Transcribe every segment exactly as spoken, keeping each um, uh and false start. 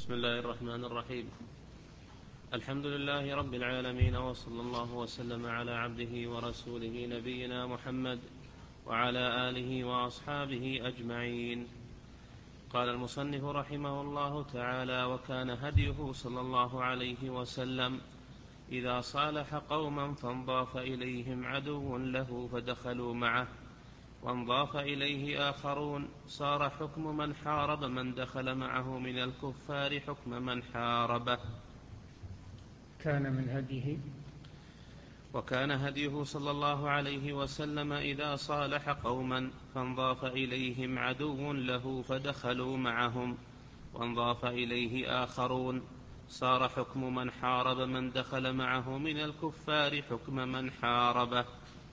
بسم الله الرحمن الرحيم. الحمد لله رب العالمين، وصلى الله وسلم على عبده ورسوله نبينا محمد وعلى آله وأصحابه أجمعين. قال المصنف رحمه الله تعالى: وكان هديه صلى الله عليه وسلم إذا صالح قوما فانضاف إليهم عدو له فدخلوا معه، وانضاف إليه آخرون، صار حكم من حارب من دخل معه من الكفار حكم من حاربه. كان من هديه وكان هديه صلى الله عليه وسلم إذا صالح قوما فانضاف إليهم عدو له فدخلوا معهم، وانضاف إليه آخرون، صار حكم من حارب من دخل معه من الكفار حكم من حاربه.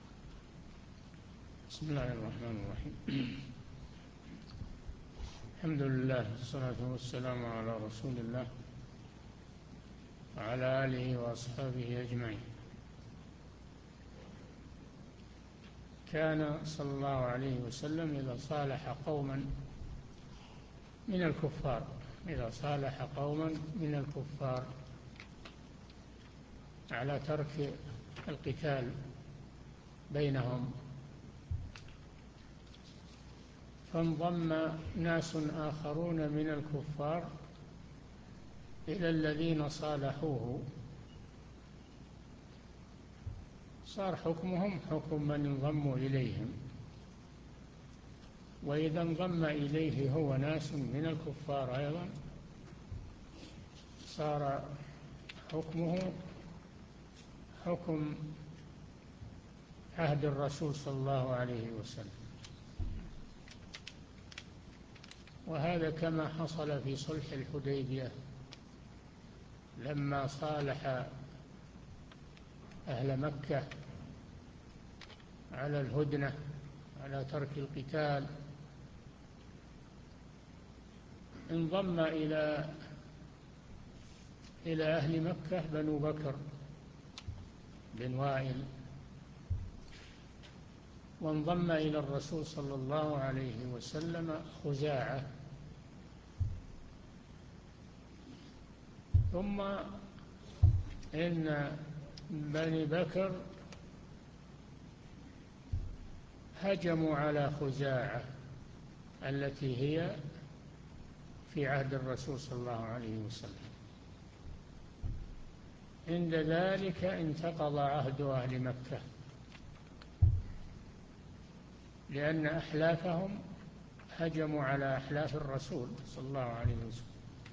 بسم الله الرحمن الرحيم. الحمد لله والصلاة والسلام على رسول الله وعلى آله وأصحابه أجمعين. كان صلى الله عليه وسلم إذا صالح قوما من الكفار إذا صالح قوما من الكفار على ترك القتال بينهم، فانضم ناس آخرون من الكفار إلى الذين صالحوه، صار حكمهم حكم من انضموا إليهم. وإذا انضم إليه هو ناس من الكفار أيضا صار حكمه حكم عهد الرسول صلى الله عليه وسلم. وهذا كما حصل في صلح الحديبية لما صالح أهل مكة على الهدنة على ترك القتال، انضم إلى إلى أهل مكة بنو بكر بن وائل، وانضم إلى الرسول صلى الله عليه وسلم خزاعة، ثم إن بني بكر هجموا على خزاعة التي هي في عهد الرسول صلى الله عليه وسلم. عند ذلك انتقض عهد أهل مكة، لأن أحلافهم هجموا على أحلاف الرسول صلى الله عليه وسلم،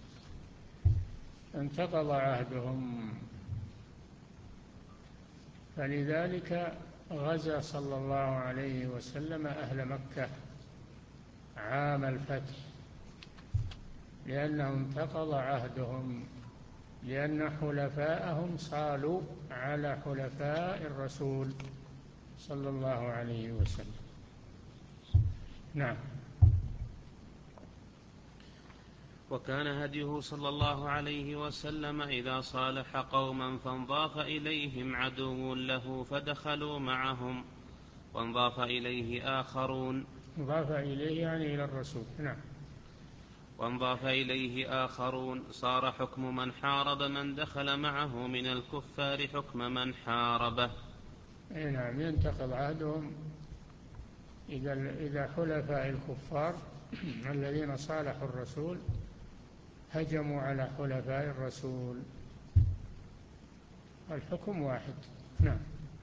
انتقض عهدهم. فلذلك غزا صلى الله عليه وسلم أهل مكة عام الفتح، لأنه انتقض عهدهم، لأن حلفاءهم صالوا على حلفاء الرسول صلى الله عليه وسلم. نعم. وكان هديه صلى الله عليه وسلم إذا صالح قوما فانضاف إليهم عدو له فدخلوا معهم، وانضاف إليه آخرون، انضاف إليه يعني إلى الرسول. نعم. وانضاف إليه آخرون، صار حكم من حارب من دخل معه من الكفار حكم من حاربه. نعم، ينتقض عهدهم إذا إذا حلفاء الكفار الذين صالحوا الرسول هجموا على حلفاء الرسول، الحكم واحد. نعم.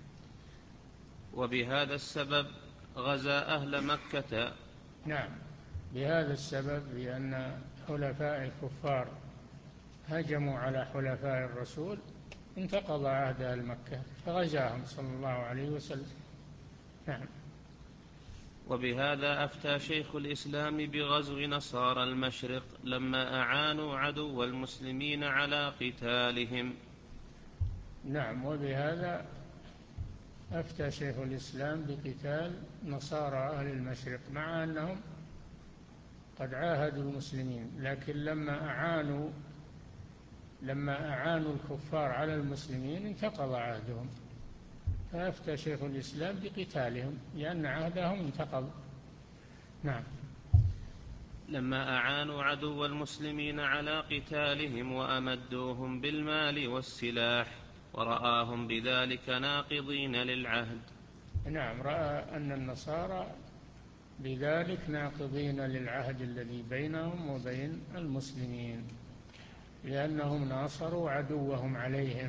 وبهذا السبب غزا أهل مكة. نعم، بهذا السبب، لأن حلفاء الكفار هجموا على حلفاء الرسول انتقض عهد أهل مكة فغزاهم صلى الله عليه وسلم. نعم. وبهذا أفتى شيخ الإسلام بغزو نصارى المشرق لما أعانوا عدو المسلمين على قتالهم. نعم، وبهذا أفتى شيخ الإسلام بقتال نصارى أهل المشرق، مع أنهم قد عاهدوا المسلمين، لكن لما أعانوا لما أعانوا الكفار على المسلمين انتقض عهدهم، فأفتى شيخ الإسلام بقتالهم لأن عهدهم انتقض. نعم. لما أعانوا عدو المسلمين على قتالهم وأمدوهم بالمال والسلاح ورآهم بذلك ناقضين للعهد. نعم، رأى أن النصارى بذلك ناقضين للعهد الذي بينهم وبين المسلمين، لأنهم ناصروا عدوهم عليهم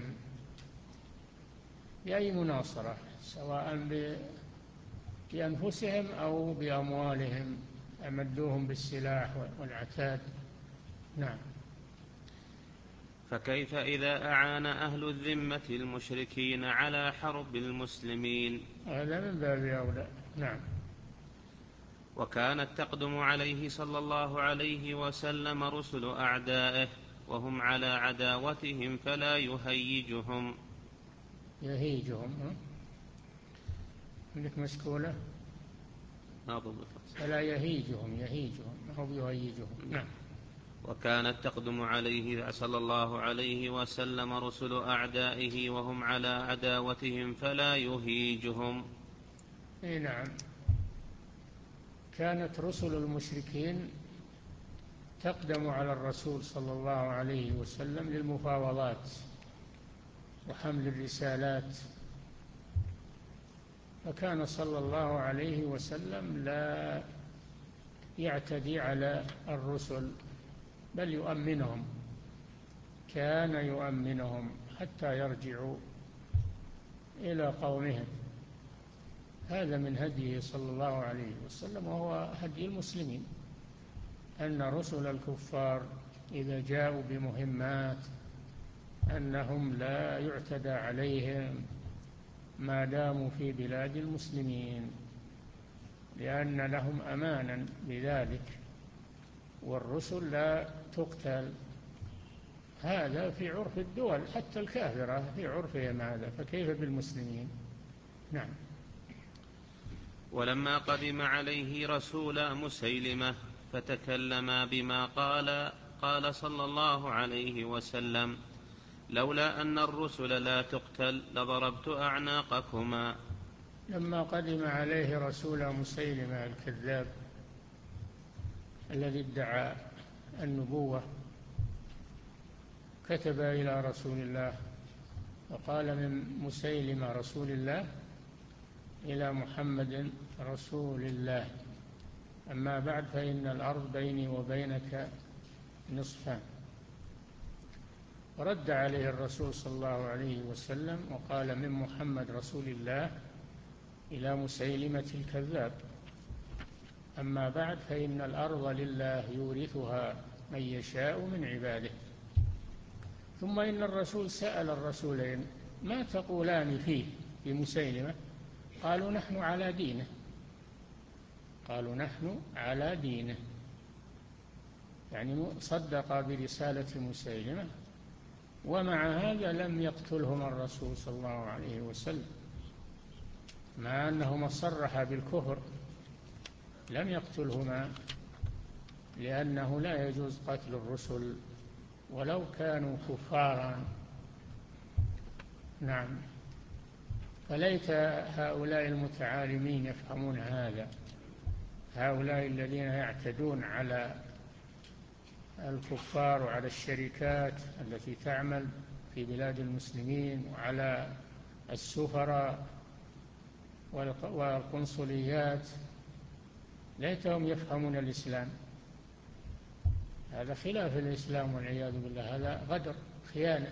بأي مناصرة، سواء بأنفسهم أو بأموالهم، أمدوهم بالسلاح والعتاد. نعم. فكيف إذا أعان أهل الذمة المشركين على حرب المسلمين؟ هذا من باب أولى. نعم. وكانت تقدم عليه صلى الله عليه وسلم رسل أعدائه وهم على عداوتهم فلا يهيجهم. يهيجهم عندك مسكولة؟ فلا يهيجهم، يهيجهم هو يهيجهم. نعم. وكانت تقدم عليه صلى الله عليه وسلم رسل أعدائه وهم على عداوتهم فلا يهيجهم. اي نعم، كانت رسل المشركين تقدم على الرسول صلى الله عليه وسلم للمفاوضات وحمل الرسالات، فكان صلى الله عليه وسلم لا يعتدي على الرسل بل يؤمنهم، كان يؤمنهم حتى يرجعوا إلى قومهم. هذا من هديه صلى الله عليه وسلم، وهو هدي المسلمين، أن رسل الكفار إذا جاءوا بمهمات أنهم لا يعتدى عليهم ما داموا في بلاد المسلمين، لأن لهم أمانا بذلك، والرسل لا تقتل. هذا في عرف الدول حتى الكافرة في عرفهم هذا، فكيف بالمسلمين؟ نعم. ولما قدم عليه رسول مسيلمة فتكلما بما قال قال صلى الله عليه وسلم: لولا أن الرسل لا تقتل لضربت أعناقكما. لما قدم عليه رسول مسيلمة الكذاب الذي ادعى النبوة، كتب إلى رسول الله وقال: من مسيلمة رسول الله إلى محمد رسول الله، أما بعد فإن الأرض بيني وبينك نصفان. ورد عليه الرسول صلى الله عليه وسلم وقال: من محمد رسول الله إلى مسيلمة الكذاب، أما بعد فإن الأرض لله يورثها من يشاء من عباده. ثم إن الرسول سأل الرسولين: ما تقولان فيه في مسيلمة؟ قالوا: نحن على دينه. قالوا: نحن على دينه، يعني صدق برسالة مسيلمة، ومع هذا لم يقتلهما الرسول صلى الله عليه وسلم، مع أنهما صرحا بالكفر لم يقتلهما، لأنه لا يجوز قتل الرسل ولو كانوا كفارا. نعم. فليت هؤلاء المتعالمين يفهمون هذا، هؤلاء الذين يعتدون على الكفار وعلى الشركات التي تعمل في بلاد المسلمين وعلى السفراء والقنصليات، ليتهم يفهمون الإسلام. هذا خلاف الإسلام والعياذ بالله، هذا غدر، خيانة.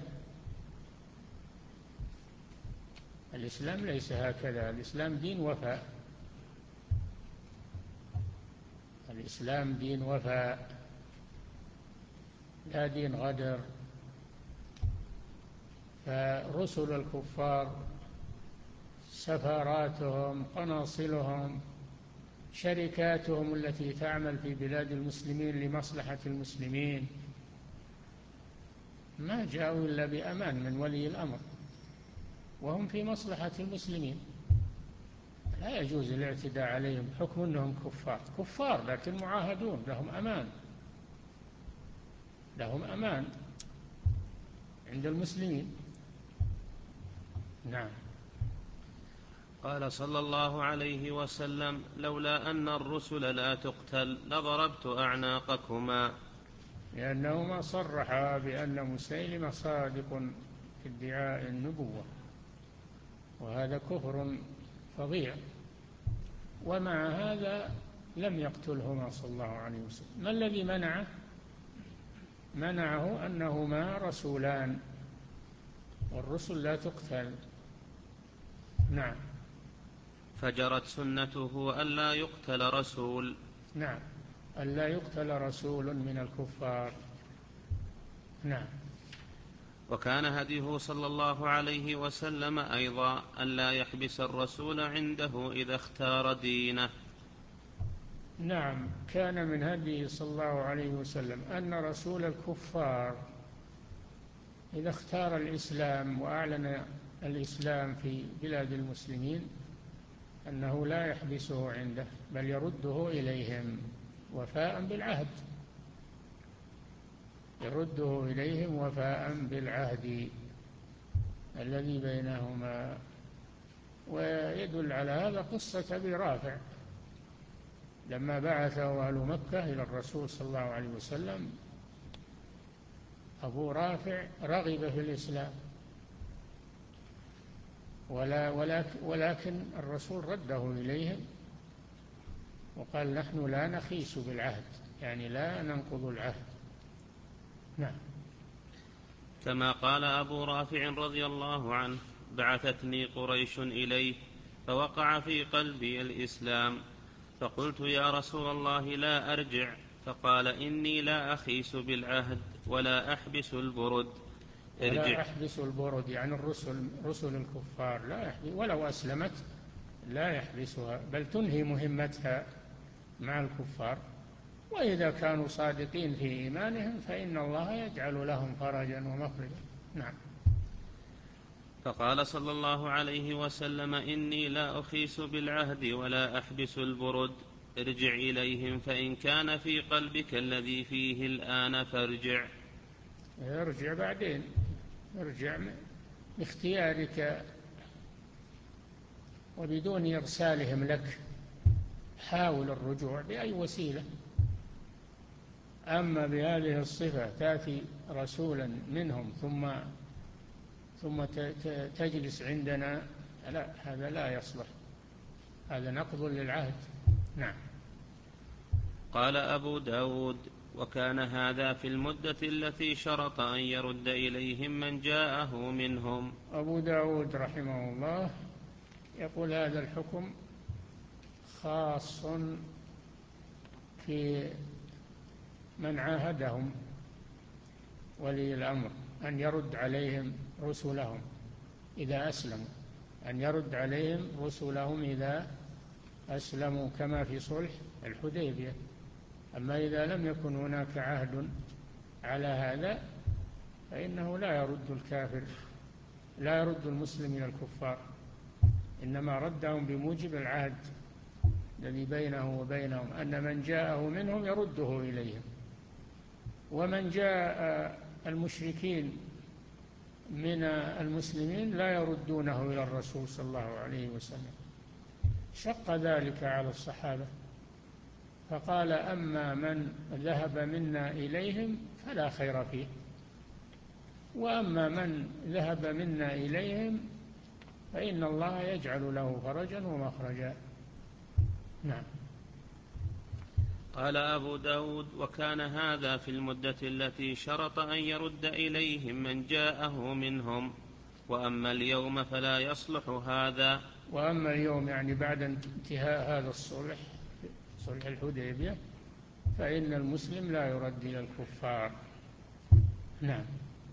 الإسلام ليس هكذا، الإسلام دين وفاء، الإسلام دين وفاء لا دين غدر. فرسل الكفار سفاراتهم، قناصلهم، شركاتهم التي تعمل في بلاد المسلمين لمصلحة المسلمين ما جاءوا إلا بأمان من ولي الأمر، وهم في مصلحة المسلمين، لا يجوز الاعتداء عليهم بحكم أنهم كفار كفار لكن معاهدون، لهم أمان، لهم أمان عند المسلمين. نعم. قال صلى الله عليه وسلم: لولا أن الرسل لا تقتل لضربت أعناقكما. لأنهما صرحا بأن مسيلمة صادق في ادعاء النبوة، وهذا كفر فظيع، ومع هذا لم يقتلهما صلى الله عليه وسلم. ما الذي منعه؟ منعه أنهما رسولان، والرسل لا تقتل. نعم. فجرت سنته ألا يقتل رسول. نعم، ألا يقتل رسول من الكفار. نعم. وكان هديه صلى الله عليه وسلم أيضا ألا يحبس الرسول عنده إذا اختار دينه. نعم، كان من هديه صلى الله عليه وسلم أن رسول الكفار إذا اختار الإسلام وأعلن الإسلام في بلاد المسلمين أنه لا يحبسه عنده، بل يرده إليهم وفاء بالعهد، يرده إليهم وفاء بالعهد الذي بينهما. ويدل على هذا قصة أبي رافع لما بعثه أهل مكة إلى الرسول صلى الله عليه وسلم. أبو رافع رغب في الإسلام، ولا ولكن, ولكن الرسول رده إليهم وقال: نحن لا نخيس بالعهد، يعني لا ننقض العهد. نعم. كما قال أبو رافع رضي الله عنه: بعثتني قريش إليه فوقع في قلبي الإسلام، فقلت: يا رسول الله لا أرجع. فقال: إني لا أخيس بالعهد ولا أحبس البرد. ولا أحبس البرد يعني الرسل رسل الكفار لا يحبس، ولو أسلمت لا يحبسها، بل تنهي مهمتها مع الكفار. وإذا كانوا صادقين في إيمانهم فإن الله يجعل لهم فرجا ومخرجا. نعم. فقال صلى الله عليه وسلم: إني لا أخيس بالعهد ولا أحبس البرد، ارجع إليهم، فإن كان في قلبك الذي فيه الآن فارجع. ارجع بعدين، ارجع باختيارك وبدون إرسالهم لك، حاول الرجوع بأي وسيلة. أما بهذه الصفة تأتي رسولا منهم ثم ثم تجلس عندنا، لا، هذا لا يصلح، هذا نقض للعهد. نعم. قال أبو داود: وكان هذا في المدة التي شرط أن يرد إليهم من جاءه منهم. أبو داود رحمه الله يقول: هذا الحكم خاص في من عاهدهم ولي الأمر أن يرد عليهم رسلهم إذا أسلموا، أن يرد عليهم رسلهم إذا أسلموا، كما في صلح الحديبية. أما إذا لم يكن هناك عهد على هذا فإنه لا يرد الكافر، لا يرد المسلم إلى الكفار، إنما ردهم بموجب العهد الذي بينه وبينهم، أن من جاءه منهم يرده إليهم. ومن جاء المشركين من المسلمين لا يردونه إلى الرسول صلى الله عليه وسلم. شق ذلك على الصحابة، فقال: أما من ذهب منا إليهم فلا خير فيه، وأما من ذهب منا إليهم فإن الله يجعل له فرجا ومخرجا. نعم. قال أبو داود: وكان هذا في المدة التي شرط أن يرد إليهم من جاءه منهم، وأما اليوم فلا يصلح هذا. وأما اليوم يعني بعد انتهاء هذا الصلح، صلح الحديبية، فإن المسلم لا يرد إلى الكفار. نعم.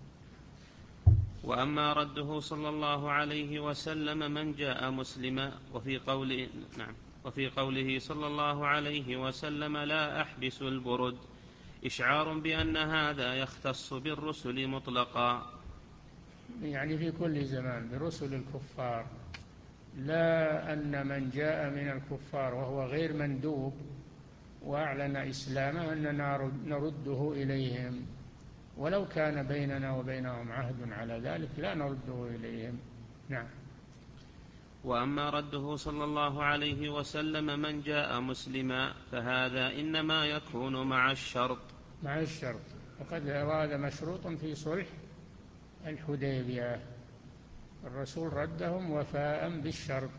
وأما رده صلى الله عليه وسلم من جاء مسلما، وفي قوله نعم وفي قوله صلى الله عليه وسلم: لا أحبس البرد، إشعار بأن هذا يختص بالرسل مطلقا، يعني في كل زمان برسل الكفار، لا أن من جاء من الكفار وهو غير مندوب وأعلن إسلامه أننا نرده إليهم، ولو كان بيننا وبينهم عهد على ذلك لا نرده إليهم. نعم. وأما رده صلى الله عليه وسلم من جاء مسلما فهذا إنما يكون مع الشرط مع الشرط وقد هذا مشروط في صلح الحديبية، الرسول ردهم وفاء بالشرط.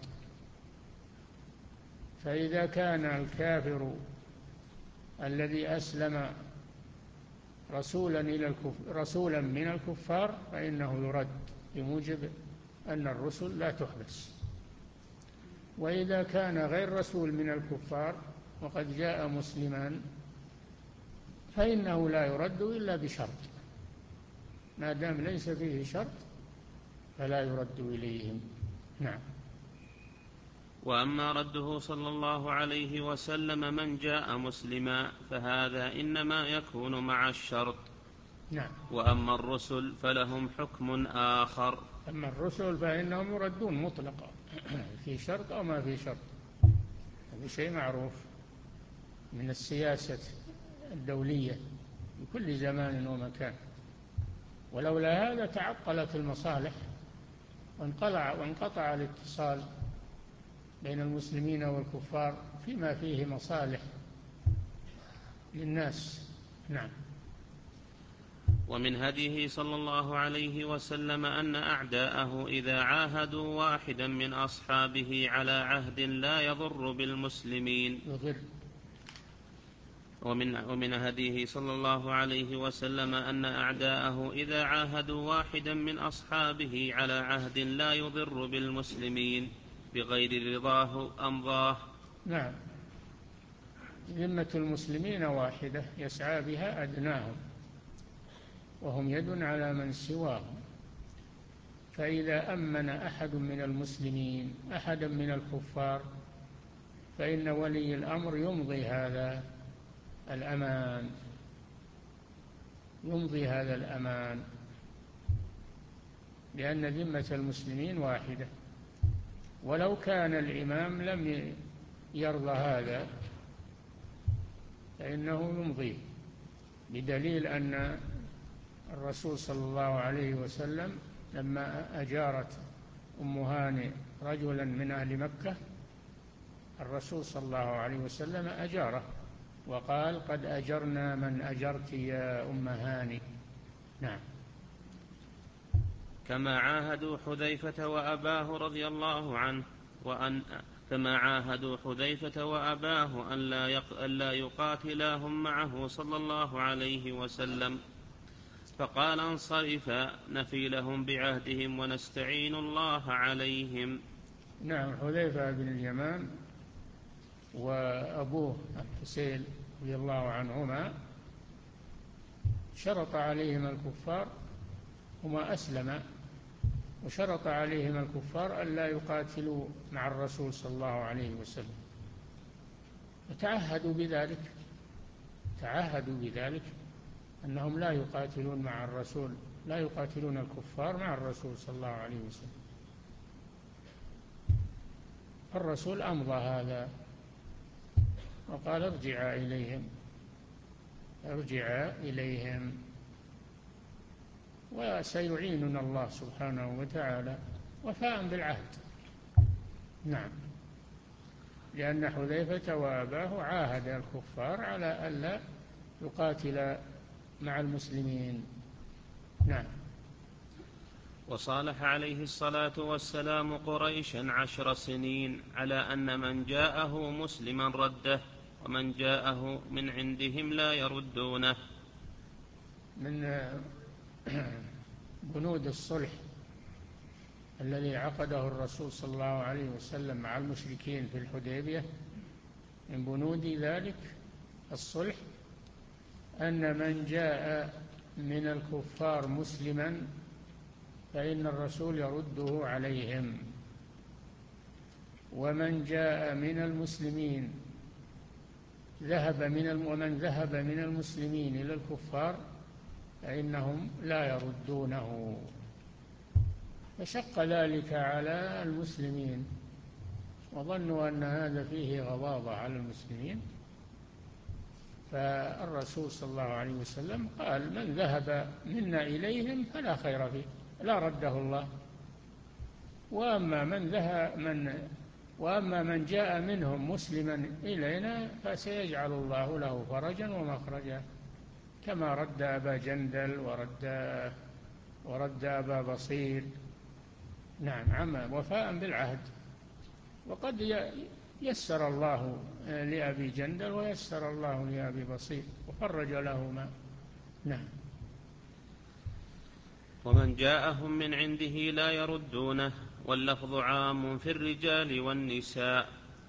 فإذا كان الكافر الذي أسلم رسولا إلى الكفر رسولا من الكفار فإنه يرد بموجب أن الرسل لا تحبس. وإذا كان غير رسول من الكفار وقد جاء مسلما فإنه لا يرد إلا بشرط، ما دام ليس فيه شرط فلا يرد إليهم. نعم. وأما رده صلى الله عليه وسلم من جاء مسلما فهذا إنما يكون مع الشرط. نعم. وأما الرسل فلهم حكم آخر. أما الرسل فإنهم يردون مطلقا في شرط أو ما في شرط، هذا شيء معروف من السياسة الدولية في كل زمان ومكان. ولولا هذا تعطلت المصالح وانقطع وانقطع الاتصال بين المسلمين والكفار فيما فيه مصالح للناس. نعم. ومن هديه صلى الله عليه وسلم أن أعداءه إذا عاهدوا واحدا من أصحابه على عهد لا يضر بالمسلمين يضر. ومن, ومن هديه صلى الله عليه وسلم أن أعداءه إذا عاهدوا واحدا من أصحابه على عهد لا يضر بالمسلمين بغير رضاه أمضاه. نعم. ذمة المسلمين واحدة يسعى بها أدناهم وهم يد على من سواهم. فإذا أمن أحد من المسلمين أحدا من الكفار فإن ولي الأمر يمضي هذا الأمان يمضي هذا الأمان لأن ذمة المسلمين واحدة. ولو كان الإمام لم يرضى هذا فإنه يمضي، بدليل أن الرسول صلى الله عليه وسلم لما أجارت أم هانئ رجلا من أهل مكة الرسول صلى الله عليه وسلم أجاره وقال قد أجرنا من أجرت يا أم هانئ. نعم. كما عاهدوا حذيفة وأباه رضي الله عنه وأن كما عاهدوا حذيفة وأباه أن لا, يق... أن لا يقاتلاهم معه صلى الله عليه وسلم فقال انصرفا نفي لهم بعهدهم ونستعين الله عليهم. نعم. حذيفة بن اليمان وأبوه الحسين رضي الله عنهما شرط عليهم الكفار، هما أسلما وشرط عليهم الكفار أن لا يقاتلوا مع الرسول صلى الله عليه وسلم، وتعهدوا بذلك تعهدوا بذلك أنهم لا يقاتلون مع الرسول لا يقاتلون الكفار مع الرسول صلى الله عليه وسلم. الرسول أمضى هذا وقال ارجعا إليهم ارجعا إليهم وسيعيننا الله سبحانه وتعالى وفاء بالعهد. نعم. لأن حذيفة وأباه عاهد الكفار على ألا يقاتل مع المسلمين. نعم. وصالح عليه الصلاة والسلام قريشا عشر سنين على أن من جاءه مسلما رده ومن جاءه من عندهم لا يردونه. من بنود الصلح الذي عقده الرسول صلى الله عليه وسلم مع المشركين في الحديبية، من بنود ذلك الصلح أن من جاء من الكفار مسلما فإن الرسول يرده عليهم، ومن جاء من المسلمين ذهب من ومن ذهب من المسلمين إلى الكفار فإنهم لا يردونه. فشق ذلك على المسلمين وظنوا أن هذا فيه غضاضة على المسلمين، فالرسول صلى الله عليه وسلم قال من ذهب منا إليهم فلا خير فيه، لا رده الله. وأما من ذهب من وأما من جاء منهم مسلما إلينا فسيجعل الله له فرجا ومخرجا، كما رد أبا جندل ورد ورد أبا بصير. نعم، عما وفاء بالعهد. وقد يسر الله لأبي جندل ويسر الله لأبي بصير وفرج لهما. نعم. ومن جاءهم من عنده لا يردونه، واللفظ عام في الرجال والنساء.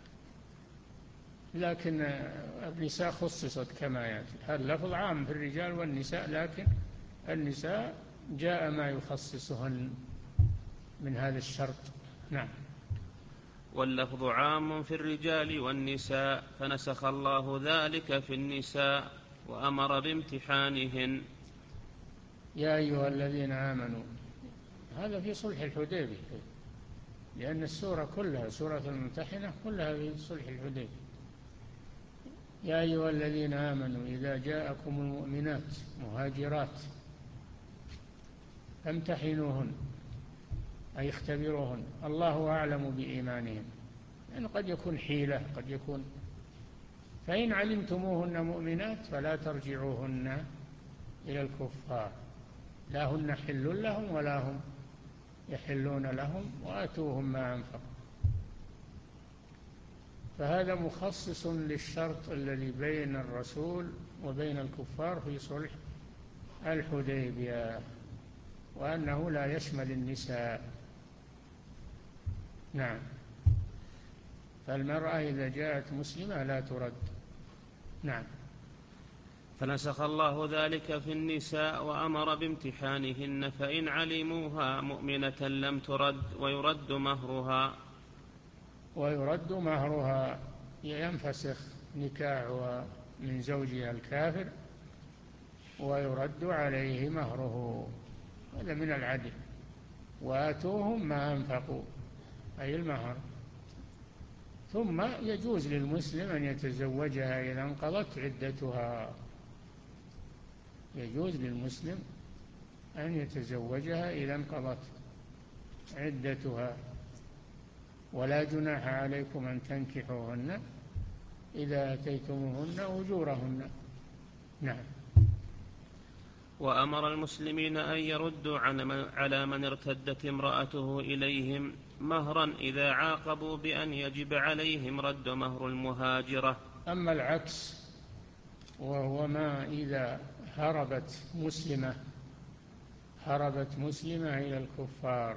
لكن النساء خصصت كما يأتي، هذا اللفظ عام في الرجال والنساء، لكن النساء جاء ما يخصصهن من هذا الشرط. نعم. واللفظ عام في الرجال والنساء، فنسخ الله ذلك في النساء وأمر بامتحانهن. يا أيها الذين آمنوا، هذا في صلح الحديبية، لأن السورة كلها سورة الممتحنة كلها في صلح الحديبية. يا أيها الذين آمنوا إذا جاءكم المؤمنات مهاجرات فامتحنوهن، أي اختبروهن، الله أعلم بإيمانهن، يعني قد يكون حيلة قد يكون. فإن علمتموهن مؤمنات فلا ترجعوهن إلى الكفار، لا هن حل لهم ولا هم يحلون لهم، وآتوهم ما أنفقوا. فهذا مخصص للشرط الذي بين الرسول وبين الكفار في صلح الحديبية، وأنه لا يشمل النساء. نعم. فالمرأة إذا جاءت مسلمة لا ترد. نعم. فنسخ الله ذلك في النساء وأمر بامتحانهن، فإن علموها مؤمنة لم ترد ويرد مهرها. ويرد مهرها، ينفسخ نكاحها من زوجها الكافر ويرد عليه مهره، هذا من العدل. وآتوهم ما أنفقوا، أي المهر. ثم يجوز للمسلم أن يتزوجها إذا انقضت عدتها، يجوز للمسلم أن يتزوجها إذا انقضت عدتها، ولا جناح عليكم أن تنكحوهن إذا أتيتموهن أجورهن. نعم. وأمر المسلمين أن يردوا على من ارتدت امرأته إليهم مهرا إذا عاقبوا بأن يجب عليهم رد مهر المهاجرة. أما العكس، وهو ما إذا هربت مسلمة هربت مسلمة إلى الكفار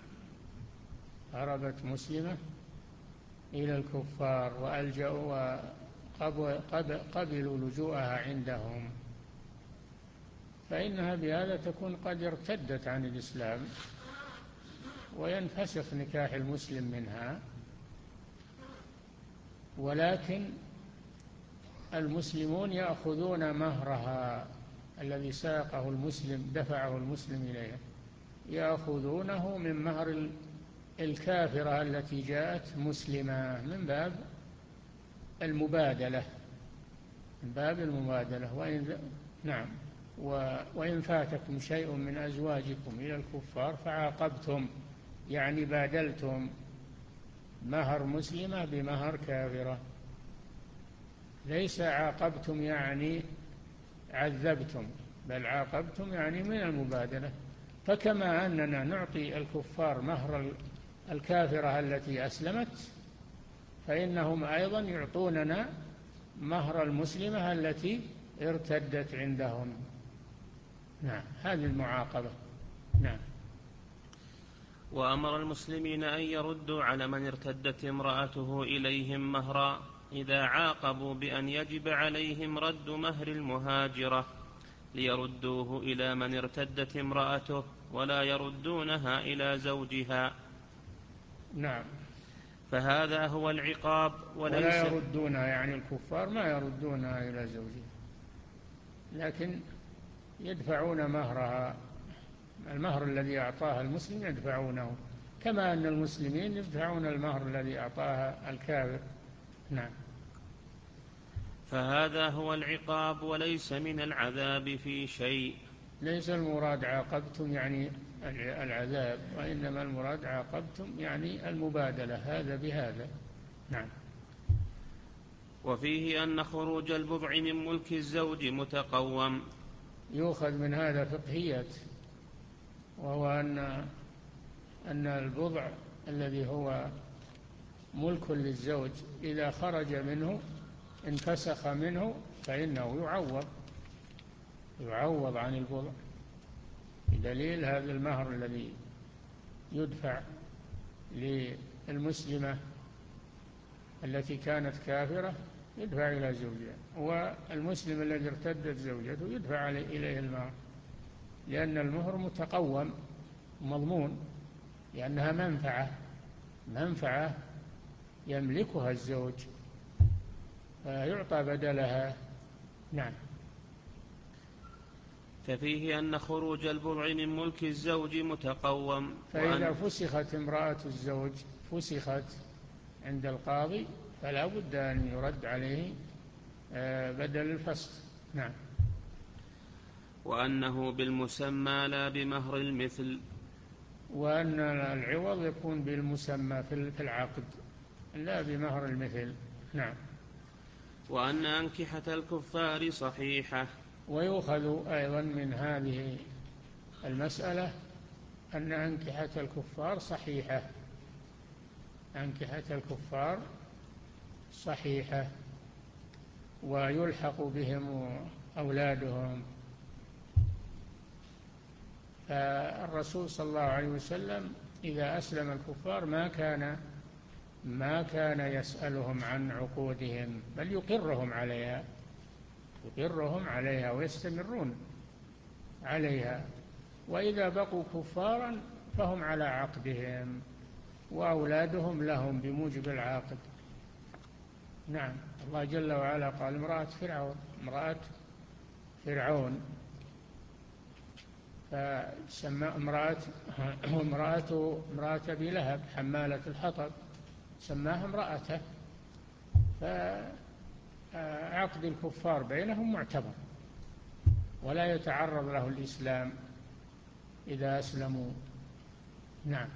هربت مسلمة إلى الكفار وألجأوا وقبلوا لجوءها عندهم، فإنها بهذا تكون قد ارتدت عن الإسلام وينفسخ نكاح المسلم منها. ولكن المسلمون يأخذون مهرها الذي ساقه المسلم دفعه المسلم إليها، يأخذونه من مهر الكافرة التي جاءت مسلمة، من باب المبادلة من باب المبادلة. وإن نعم وإن فاتكم شيء من أزواجكم إلى الكفار فعاقبتم، يعني بادلتم مهر مسلمة بمهر كافرة، ليس عاقبتم يعني عذبتم، بل عاقبتم يعني من المبادلة. فكما أننا نعطي الكفار مهر الكافرة التي أسلمت، فإنهم أيضا يعطوننا مهر المسلمة التي ارتدت عندهم. نعم، هذه المعاقبة. نعم. وأمر المسلمين أن يردوا على من ارتدت امرأته إليهم مهرا إذا عاقبوا بأن يجب عليهم رد مهر المهاجرة، ليردوه إلى من ارتدت امرأته ولا يردونها إلى زوجها. نعم. فهذا هو العقاب. وليس ولا يردونها يعني الكفار ما يردونها إلى زوجها، لكن يدفعون مهرها، المهر الذي أعطاها المسلم يدفعونه، كما أن المسلمين يدفعون المهر الذي أعطاها الكافر. نعم. فهذا هو العقاب وليس من العذاب في شيء. ليس المراد عاقبتم يعني العذاب، وإنما المراد عاقبتم يعني المبادلة، هذا بهذا. نعم. وفيه أن خروج البضع من ملك الزوج متقوم. يؤخذ من هذا فقهيات، وهو أن أن البضع الذي هو ملك للزوج إذا خرج منه انفسخ منه فإنه يعوض يعوض عن البضع، بدليل هذا المهر الذي يدفع للمسلمة التي كانت كافرة يدفع إلى زوجها، والمسلم الذي ارتدت زوجته يدفع إليه المهر، لأن المهر متقوم مضمون، لأنها منفعة منفعة يملكها الزوج فيعطى بدلها. نعم. ففيه أن خروج البضع من ملك الزوج متقوم. فإذا فسخت امرأة الزوج فسخت عند القاضي فلا بد أن يرد عليه بدل الفسخ. نعم. وأنه بالمسمى لا بمهر المثل. وأن العوض يكون بالمسمى في العقد لا بمهر المثل. نعم. وأن أنكحة الكفار صحيحة. ويؤخذ أيضا من هذه المسألة أن أنكحة الكفار صحيحة، أنكحة الكفار صحيحة ويلحق بهم أولادهم. فالرسول صلى الله عليه وسلم إذا أسلم الكفار ما كان ما كان يسألهم عن عقودهم، بل يقرهم عليها يقرهم عليها ويستمرون عليها، وإذا بقوا كفارا فهم على عقدهم وأولادهم لهم بموجب العقد. نعم. الله جل وعلا قال امرأة فرعون امرأة فرعون فسمى امرأة امرأة امرأة أبي لهب حمالة الحطب سماها امرأته، فعقد الكفار بينهم معتبر ولا يتعرض له الإسلام إذا أسلموا. نعم.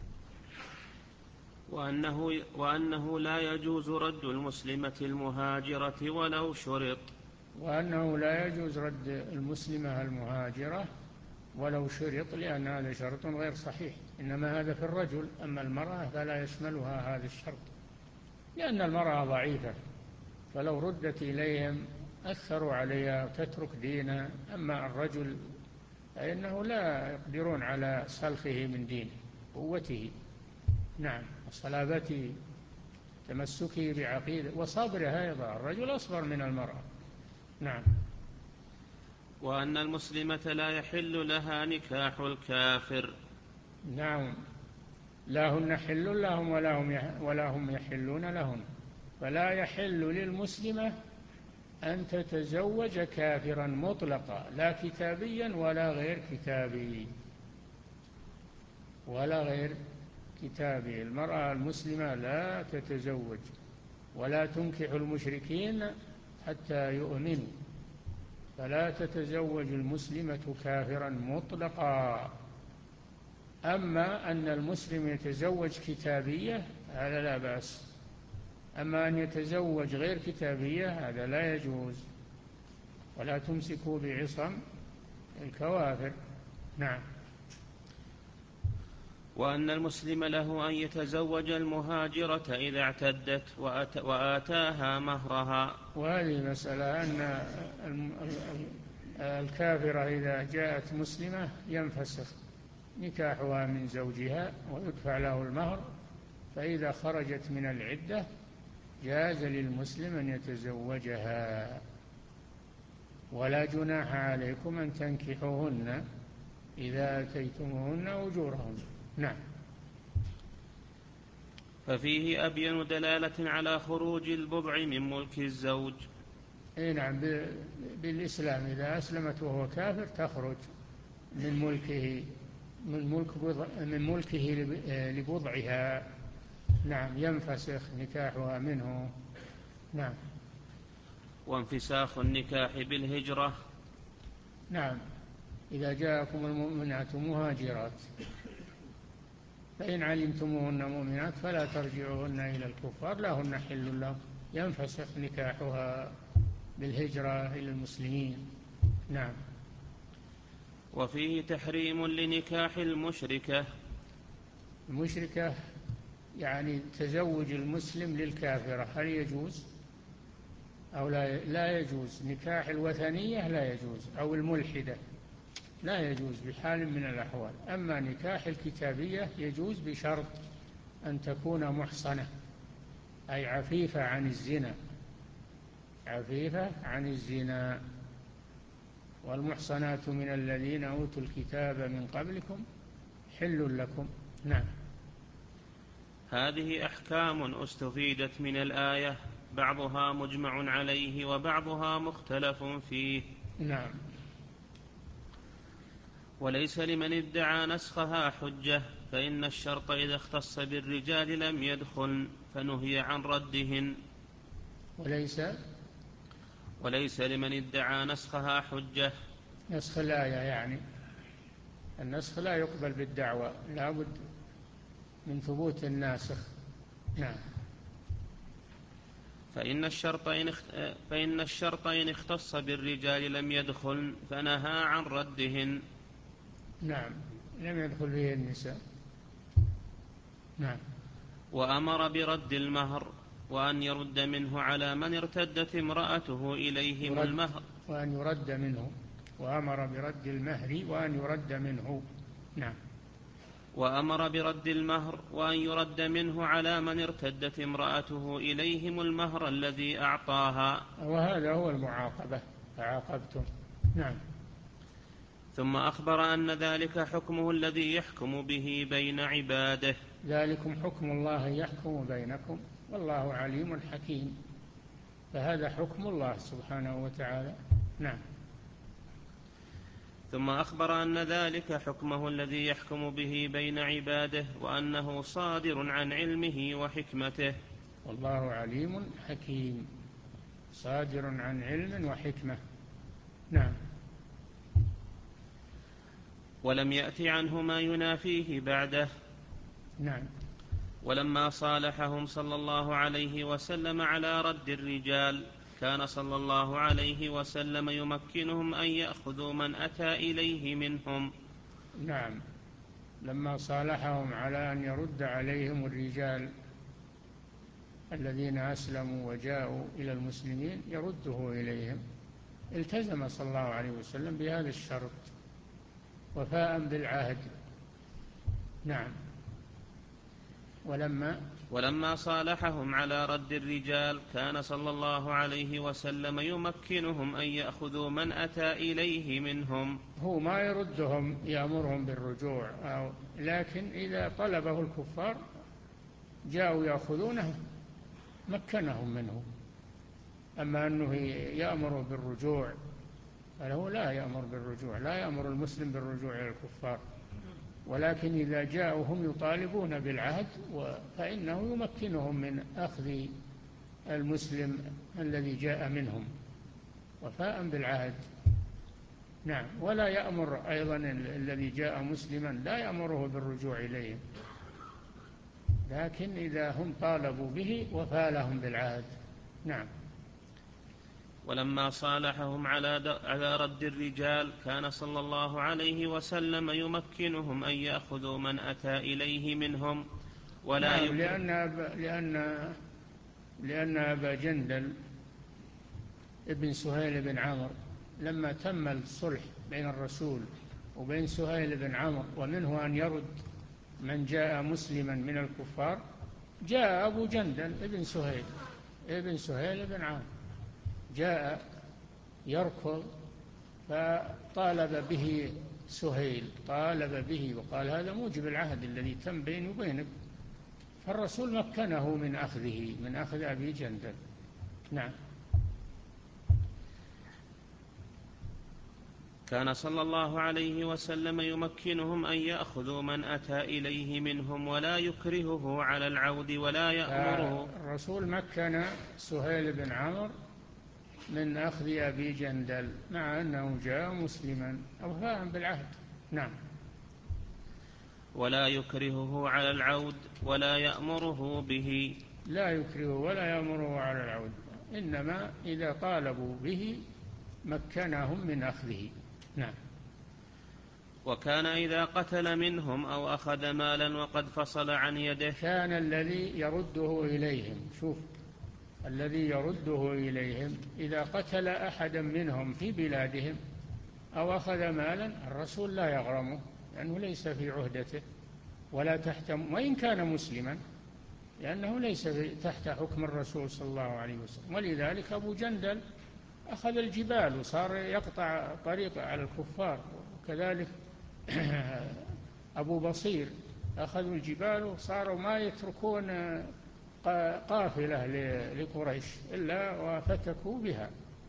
وأنه, وأنه لا يجوز رد المسلمة المهاجرة ولو شرط. وأنه لا يجوز رد المسلمة المهاجرة ولو شرط، لأن هذا شرط غير صحيح، إنما هذا في الرجل، أما المرأة فلا يشملها هذا الشرط، لأن المرأة ضعيفة فلو ردت إليهم أثروا عليها وتترك دينها، أما الرجل فإنه لا يقدرون على سلخه من دينه قوته. نعم. وصلابته تمسكه بعقيدة وصبرها أيضا، الرجل أصبر من المرأة. نعم. وأن المسلمة لا يحل لها نكاح الكافر. نعم. لا هن حل لهم ولا هم ولا هم يحلون لهم، فلا يحل للمسلمة أن تتزوج كافرا مطلقا، لا كتابيا ولا غير كتابي ولا غير كتابي. المرأة المسلمة لا تتزوج ولا تنكح المشركين حتى يؤمنوا، فلا تتزوج المسلمة كافرا مطلقا. أما أن المسلم يتزوج كتابية هذا لا بأس، أما أن يتزوج غير كتابية هذا لا يجوز، ولا تمسكوا بعصم الكوافر. نعم. وأن المسلم له أن يتزوج المهاجرة إذا اعتدت وآتاها مهرها. وهذه مسألة أن الكافرة إذا جاءت مسلمة ينفسخ نكاحها من زوجها ويدفع له المهر، فإذا خرجت من العدة جاز للمسلم أن يتزوجها، ولا جناح عليكم أن تنكحوهن إذا آتيتموهن أجورهن. نعم. ففيه أبين دلالة على خروج البضع من ملك الزوج. اي نعم، بالإسلام إذا أسلمت وهو كافر تخرج من ملكه من ملك بضع من ملكه لبضعها. نعم. ينفسخ نكاحها منه. نعم. وانفساخ النكاح بالهجرة. نعم. إذا جاءكم المؤمنات مهاجرات فإن علمتموهن مؤمنات فلا ترجعوهن إلى الكفار لا هن حل لهم ينفسخ نكاحها بالهجرة إلى المسلمين. نعم. وفيه تحريم لنكاح المشركة. المشركة يعني تزوج المسلم للكافرة، هل يجوز أو لا؟ لا يجوز. نكاح الوثنية لا يجوز، أو الملحدة لا يجوز بحال من الأحوال. أما نكاح الكتابية يجوز بشرط أن تكون محصنة، أي عفيفة عن الزنا، عفيفة عن الزنا. والمحصنات من الذين أوتوا الكتاب من قبلكم حل لكم. نعم. هذه أحكام استفيدت من الآية، بعضها مجمع عليه وبعضها مختلف فيه. نعم. وليس لمن ادعى نسخها حجة، فإن الشرط إذا اختص بالرجال لم يدخل فنهي عن ردهن. وليس وليس لمن ادعى نسخها حجة. نسخ الآية يعني النسخ لا يقبل بالدعوة، لا بد من ثبوت الناسخ. نعم. فإن الشرط إن اخت... فإن الشرط إن اختص بالرجال لم يدخل فنهى عن ردهن. نعم، لم يدخل فيه النساء. نعم. وأمر برد المهر وأن يرد منه على من ارتدت امرأته إليهم يرد المهر. وأن يرد منه. وأمر برد المهر وأن يرد منه. نعم. وأمر برد المهر وأن يرد منه على من ارتدت امرأته إليهم المهر الذي أعطاها. وهذا هو المعاقبة، فعاقبتم. نعم. ثم أخبر أن ذلك حكمه الذي يحكم به بين عباده. ذلكم حكم الله يحكم بينكم والله عليم حكيم. فهذا حكم الله سبحانه وتعالى. نعم. ثم أخبر أن ذلك حكمه الذي يحكم به بين عباده وأنه صادر عن علمه وحكمته. والله عليم حكيم، صادر عن علم وحكمة. نعم. ولم يأت عنه ما ينافيه بعده. نعم. ولما صالحهم صلى الله عليه وسلم على رد الرجال كان صلى الله عليه وسلم يمكنهم أن يأخذوا من أتى إليه منهم. نعم. لما صالحهم على أن يرد عليهم الرجال الذين أسلموا وجاءوا إلى المسلمين يرده إليهم، التزم صلى الله عليه وسلم بهذا الشرط وفاء بالعهد. نعم. ولما ولما صالحهم على رد الرجال كان صلى الله عليه وسلم يمكنهم أن يأخذوا من أتى إليه منهم. هو ما يردهم يأمرهم بالرجوع، أو لكن إذا طلبه الكفار جاءوا يأخذونه مكنهم منه. أما أنه يأمر بالرجوع فهو لا يأمر بالرجوع، لا يأمر المسلم بالرجوع إلى الكفار، ولكن إذا جاءوا هم يطالبون بالعهد فإنه يمكنهم من أخذ المسلم الذي جاء منهم وفاء بالعهد. نعم. ولا يأمر أيضا الذي جاء مسلما لا يأمره بالرجوع إليهم، لكن إذا هم طالبوا به وفاء لهم بالعهد. نعم. ولما صالحهم على على رد الرجال كان صلى الله عليه وسلم يمكنهم أن يأخذوا من أتى إليه منهم ولا نعم. يكره. لأن أبا, لأن لأن أبا جندل ابن سهيل بن عمرو لما تم الصلح بين الرسول وبين سهيل بن عمرو ومنه أن يرد من جاء مسلما من الكفار، جاء أبو جندل ابن سهيل ابن سهيل بن عمرو جاء يركض فطالب به سهيل، طالب به وقال هذا موجب العهد الذي تم بيني وبينك، فالرسول مكنه من أخذه من أخذ أبي جندل. نعم. كان صلى الله عليه وسلم يمكنهم أن يأخذوا من أتى إليه منهم ولا يكرهه على العود ولا يأمره. الرسول مكن سهيل بن عمرو من أخذ أبي جندل مع أنه جاء مسلما أوفاء بالعهد. نعم. ولا يكرهه على العود ولا يأمره به. لا يكرهه ولا يأمره على العود، إنما إذا طالبوا به مكنهم من أخذه. نعم. وكان إذا قتل منهم أو أخذ مالا وقد فصل عن يده. كان الذي يرده إليهم، شوف، الذي يرده إليهم إذا قتل أحدا منهم في بلادهم أو أخذ مالا، الرسول لا يغرمه لأنه ليس في عهدته ولا تحت، وإن كان مسلما، لأنه ليس تحت حكم الرسول صلى الله عليه وسلم. ولذلك أبو جندل أخذ الجبال وصار يقطع طريقه على الكفار، وكذلك أبو بصير أخذوا الجبال وصاروا ما يتركون قافلة لقريش إلا وفتكوا بها،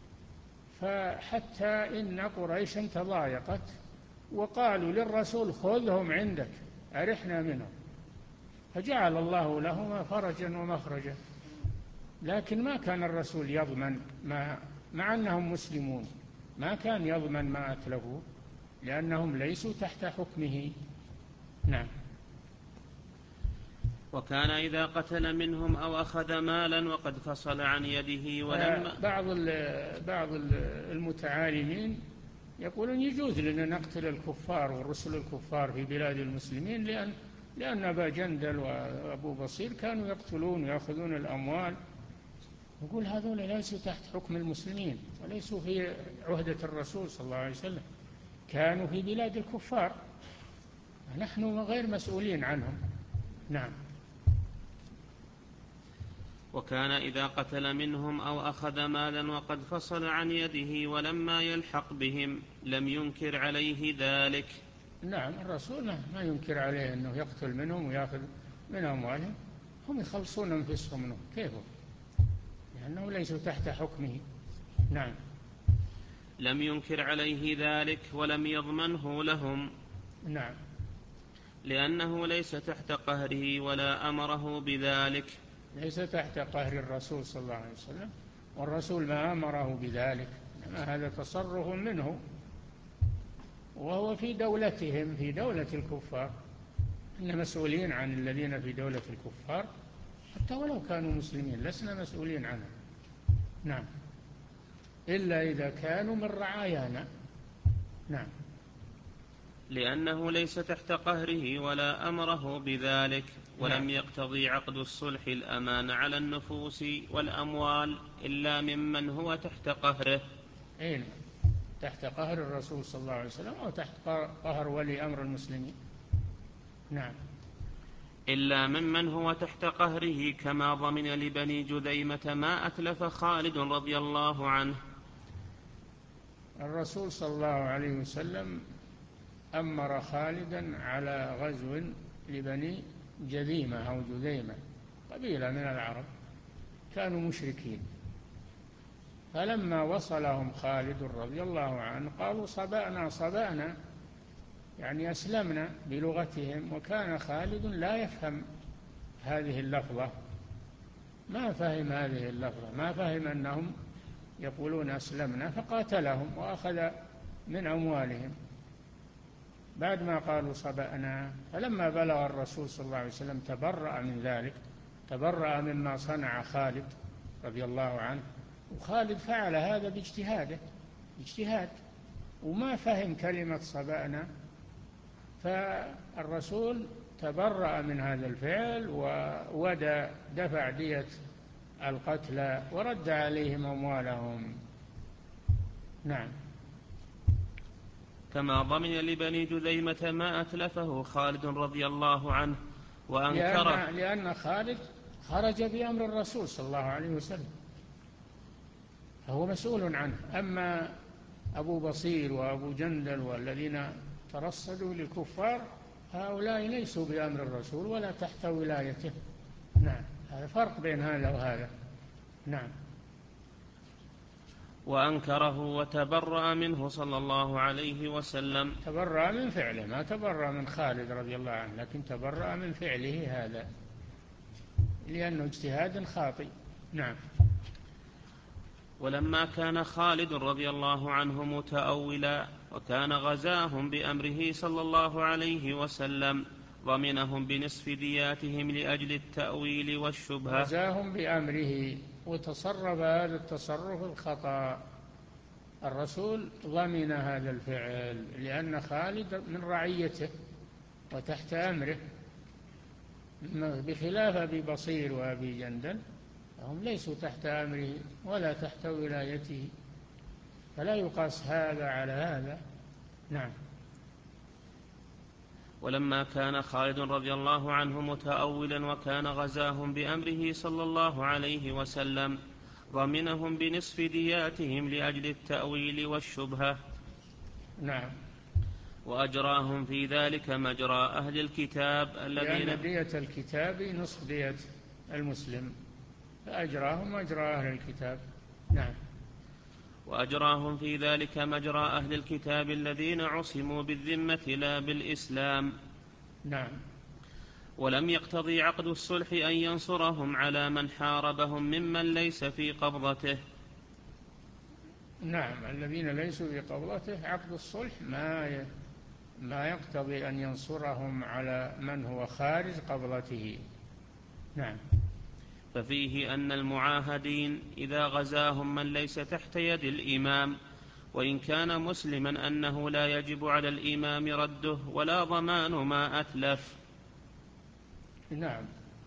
فحتى إن قريشا تضايقت وقالوا للرسول خذهم عندك أرحنا منهم، فجعل الله لهما فرجا ومخرجا. لكن ما كان الرسول يضمن ما، مع أنهم مسلمون، ما كان يضمن ما أتلفوا لأنهم ليسوا تحت حكمه. نعم. وكان إذا قتل منهم أو أخذ مالا وقد فصل عن يده ولما بعض بعض المتعالمين يقولون يجوز لنا نقتل الكفار ورسل الكفار في بلاد المسلمين، لأن لأن أبا جندل وأبو بصير كانوا يقتلون ويأخذون الأموال. يقول هذول ليسوا تحت حكم المسلمين وليسوا في عهدة الرسول صلى الله عليه وسلم، كانوا في بلاد الكفار، نحن غير مسؤولين عنهم. نعم. وكان إذا قتل منهم أو أخذ مالا وقد فصل عن يده ولما يلحق بهم لم ينكر عليه ذلك. نعم، الرسول ما ينكر عليه أنه يقتل منهم ويأخذ من أموالهم، هم يخلصون أنفسهم منه، كيف؟ لأنه ليسوا تحت حكمه. نعم. لم ينكر عليه ذلك ولم يضمنه لهم. نعم. لأنه ليس تحت قهره ولا أمره بذلك. ليس تحت قهر الرسول صلى الله عليه وسلم، والرسول ما أمره بذلك، إنما هذا تصرف منه وهو في دولتهم، في دولة الكفار، إن مسؤولين عن الذين في دولة الكفار حتى ولو كانوا مسلمين، لسنا مسؤولين عنهم. نعم. إلا إذا كانوا من رعايانا. نعم. لأنه ليس تحت قهره ولا أمره بذلك، ولم يقتضي عقد الصلح الأمان على النفوس والأموال إلا ممن هو تحت قهره. أين؟ تحت قهر الرسول صلى الله عليه وسلم أو تحت قهر ولي أمر المسلمين. نعم. إلا ممن هو تحت قهره، كما ضمن لبني جذيمة ما أتلف خالد رضي الله عنه. الرسول صلى الله عليه وسلم أمر خالدا على غزو لبني جذيمة أو جذيمة، قبيلة من العرب كانوا مشركين، فلما وصلهم خالد رضي الله عنه قالوا صبأنا صبأنا، يعني أسلمنا بلغتهم، وكان خالد لا يفهم هذه اللفظة، ما فهم هذه اللفظة، ما فهم أنهم يقولون أسلمنا، فقاتلهم وأخذ من أموالهم بعد ما قالوا صبأنا. فلما بلغ الرسول صلى الله عليه وسلم تبرأ من ذلك، تبرأ مما صنع خالد رضي الله عنه، وخالد فعل هذا باجتهاده، اجتهاد، وما فهم كلمة صبأنا، فالرسول تبرأ من هذا الفعل وودى دفع دية القتلى ورد عليهم أموالهم. نعم. كما ضمن لبني جذيمة ما أتلفه خالد رضي الله عنه وأنكره، لأن, لأن خالد خرج بأمر الرسول صلى الله عليه وسلم، فهو مسؤول عنه. أما أبو بصير وأبو جندل والذين ترصدوا للكفار، هؤلاء ليسوا بأمر الرسول ولا تحت ولايته. نعم، هذا فرق بين هذا وهذا. نعم. وأنكره وتبرأ منه صلى الله عليه وسلم. تبرأ من فعله، ما تبرأ من خالد رضي الله عنه، لكن تبرأ من فعله هذا لأنه اجتهاد خاطئ. نعم. ولما كان خالد رضي الله عنه متأولا وكان غزاهم بأمره صلى الله عليه وسلم ضمنهم بنصف دياتهم لأجل التأويل والشبهة. غزاهم بأمره وتصرف هذا التصرف الخطأ، الرسول ضمن هذا الفعل لأن خالد من رعيته وتحت أمره، بخلاف أبي بصير وأبي جندل هم ليسوا تحت أمره ولا تحت ولايته، فلا يقاس هذا على هذا. نعم. ولما كان خالد رضي الله عنه متأولا وكان غزاهم بأمره صلى الله عليه وسلم ضمنهم بنصف دياتهم لأجل التأويل والشبهة. نعم. وأجراهم في ذلك مجرى أهل الكتاب الذين لأن دية الكتاب نصف دية المسلم، فأجراهم مجرى أهل الكتاب. نعم. وأجراهم في ذلك مجرى أهل الكتاب الذين عصموا بالذمة لا بالإسلام. نعم. ولم يقتضي عقد الصلح أن ينصرهم على من حاربهم ممن ليس في قبضته. نعم، الذين ليسوا في قبضته عقد الصلح ما ما يقتضي أن ينصرهم على من هو خارج قبضته. نعم. ففيه أن المعاهدين إذا غزاهم من ليس تحت يد الإمام وإن كان مسلما أنه لا يجب على الإمام رده ولا ضمان ما أتلف. نعم.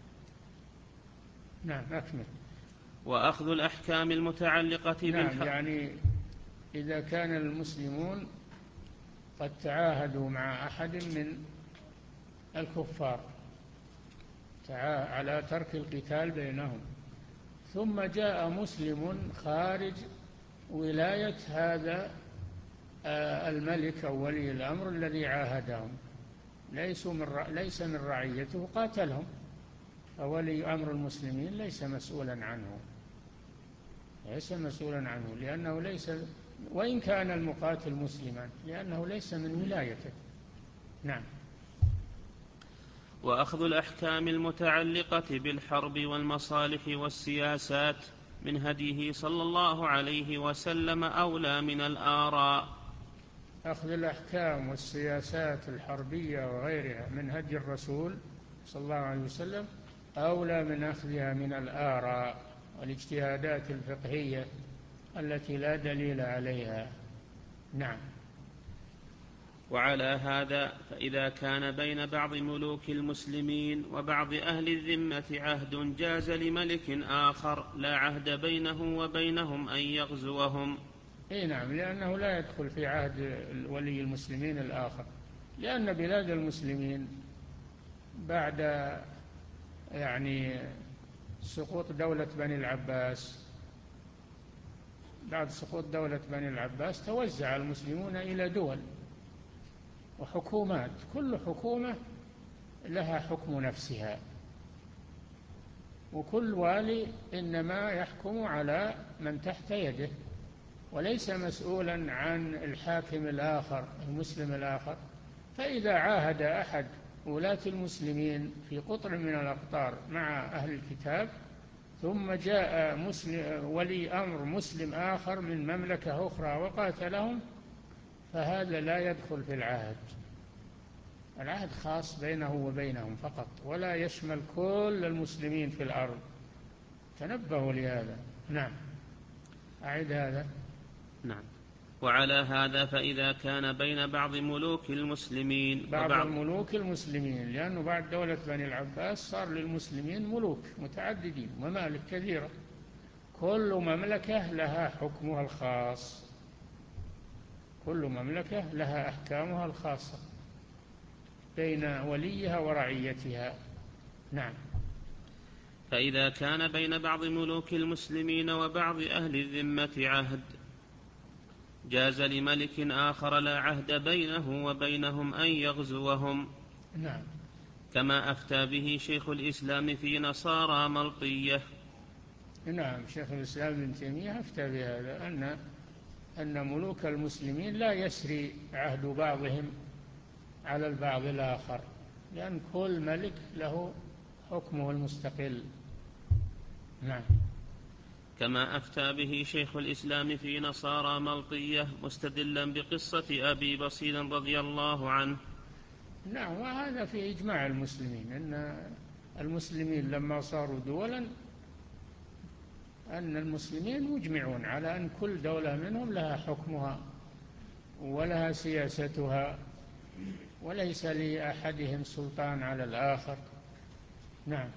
نعم أكمل. وأخذ الأحكام المتعلقة نعم بالحق. يعني إذا كان المسلمون قد تعاهدوا مع أحد من الكفار على ترك القتال بينهم، ثم جاء مسلم خارج ولاية هذا الملك أو ولي الأمر الذي عاهدهم، ليس من ليس من رعيته، قاتلهم، فولي أمر المسلمين ليس مسؤولا عنه، ليس مسؤولا عنه لأنه ليس، وإن كان المقاتل مسلما، لأنه ليس من ولايته. نعم. وأخذ الأحكام المتعلقة بالحرب والمصالح والسياسات من هديه صلى الله عليه وسلم أولى من الآراء. أخذ الأحكام والسياسات الحربية وغيرها من هدي الرسول صلى الله عليه وسلم أولى من أخذها من الآراء والاجتهادات الفقهية التي لا دليل عليها. نعم. وعلى هذا فإذا كان بين بعض ملوك المسلمين وبعض أهل الذمة عهد جاز لملك آخر لا عهد بينه وبينهم أن يغزوهم. إيه نعم، لأنه لا يدخل في عهد ولي المسلمين الآخر، لأن بلاد المسلمين بعد يعني سقوط دولة بني العباس بعد سقوط دولة بني العباس توزع المسلمون إلى دول وحكومات، كل حكومة لها حكم نفسها، وكل والي إنما يحكم على من تحت يده وليس مسؤولا عن الحاكم الآخر المسلم الآخر. فإذا عاهد أحد ولاة المسلمين في قطر من الأقطار مع أهل الكتاب ثم جاء مسلم ولي أمر مسلم آخر من مملكة أخرى وقاتلهم، فهذا لا يدخل في العهد، العهد خاص بينه وبينهم فقط ولا يشمل كل المسلمين في الأرض. تنبهوا لهذا. نعم. أعد هذا. نعم. وعلى هذا فإذا كان بين بعض ملوك المسلمين بعض وبعض الملوك المسلمين، لأنه بعد دولة بني العباس صار للمسلمين ملوك متعددين وممالك كثيرة، كل مملكة لها حكمها الخاص، كل مملكة لها أحكامها الخاصة بين وليها ورعيتها. نعم. فإذا كان بين بعض ملوك المسلمين وبعض أهل الذمة عهد جاز لملك آخر لا عهد بينه وبينهم أن يغزوهم. نعم. كما أفتى به شيخ الإسلام في نصارى ملقية. نعم، شيخ الإسلام ابن تيمية أفتى بهذا، أن أن ملوك المسلمين لا يسري عهد بعضهم على البعض الآخر، لأن كل ملك له حكمه المستقل. نعم. كما أفتى به شيخ الإسلام في نصارى ملطية مستدلا بقصة أبي بصير رضي الله عنه. نعم، وهذا في إجماع المسلمين أن المسلمين لما صاروا دولا أن المسلمين مجمعون على أن كل دولة منهم لها حكمها ولها سياستها وليس لأحدهم سلطان على الآخر. نعم.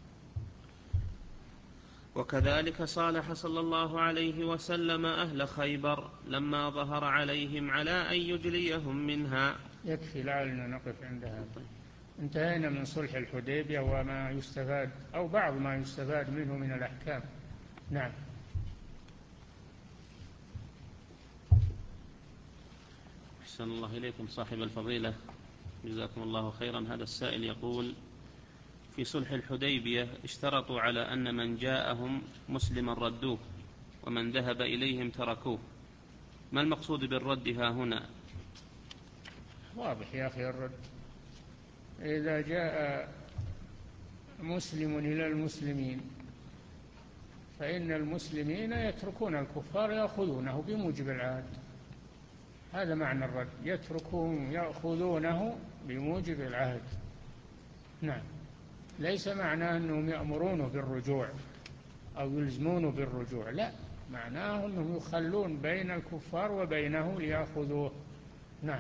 وكذلك صالح صلى الله عليه وسلم أهل خيبر لما ظهر عليهم على أن يجليهم منها. يكفي، لعلنا نقف عندها. انتهينا من صلح الحديبية وما يستفاد أو بعض ما يستفاد منه من الأحكام. نعم. أحسن الله إليكم صاحب الفضيلة، جزاكم الله خيرا. هذا السائل يقول: في صلح الحديبية اشترطوا على أن من جاءهم مسلما ردوه ومن ذهب إليهم تركوه، ما المقصود بالرد ها هنا؟ واضح يا أخي الرد. إذا جاء مسلم إلى المسلمين فإن المسلمين يتركون الكفار يأخذونه بموجب العهد، هذا معنى الرد، يتركون يأخذونه بموجب العهد. نعم، ليس معناه أنهم يأمرونه بالرجوع أو يلزمونه بالرجوع، لا، معناه أنهم يخلون بين الكفار وبينه ليأخذوه. نعم.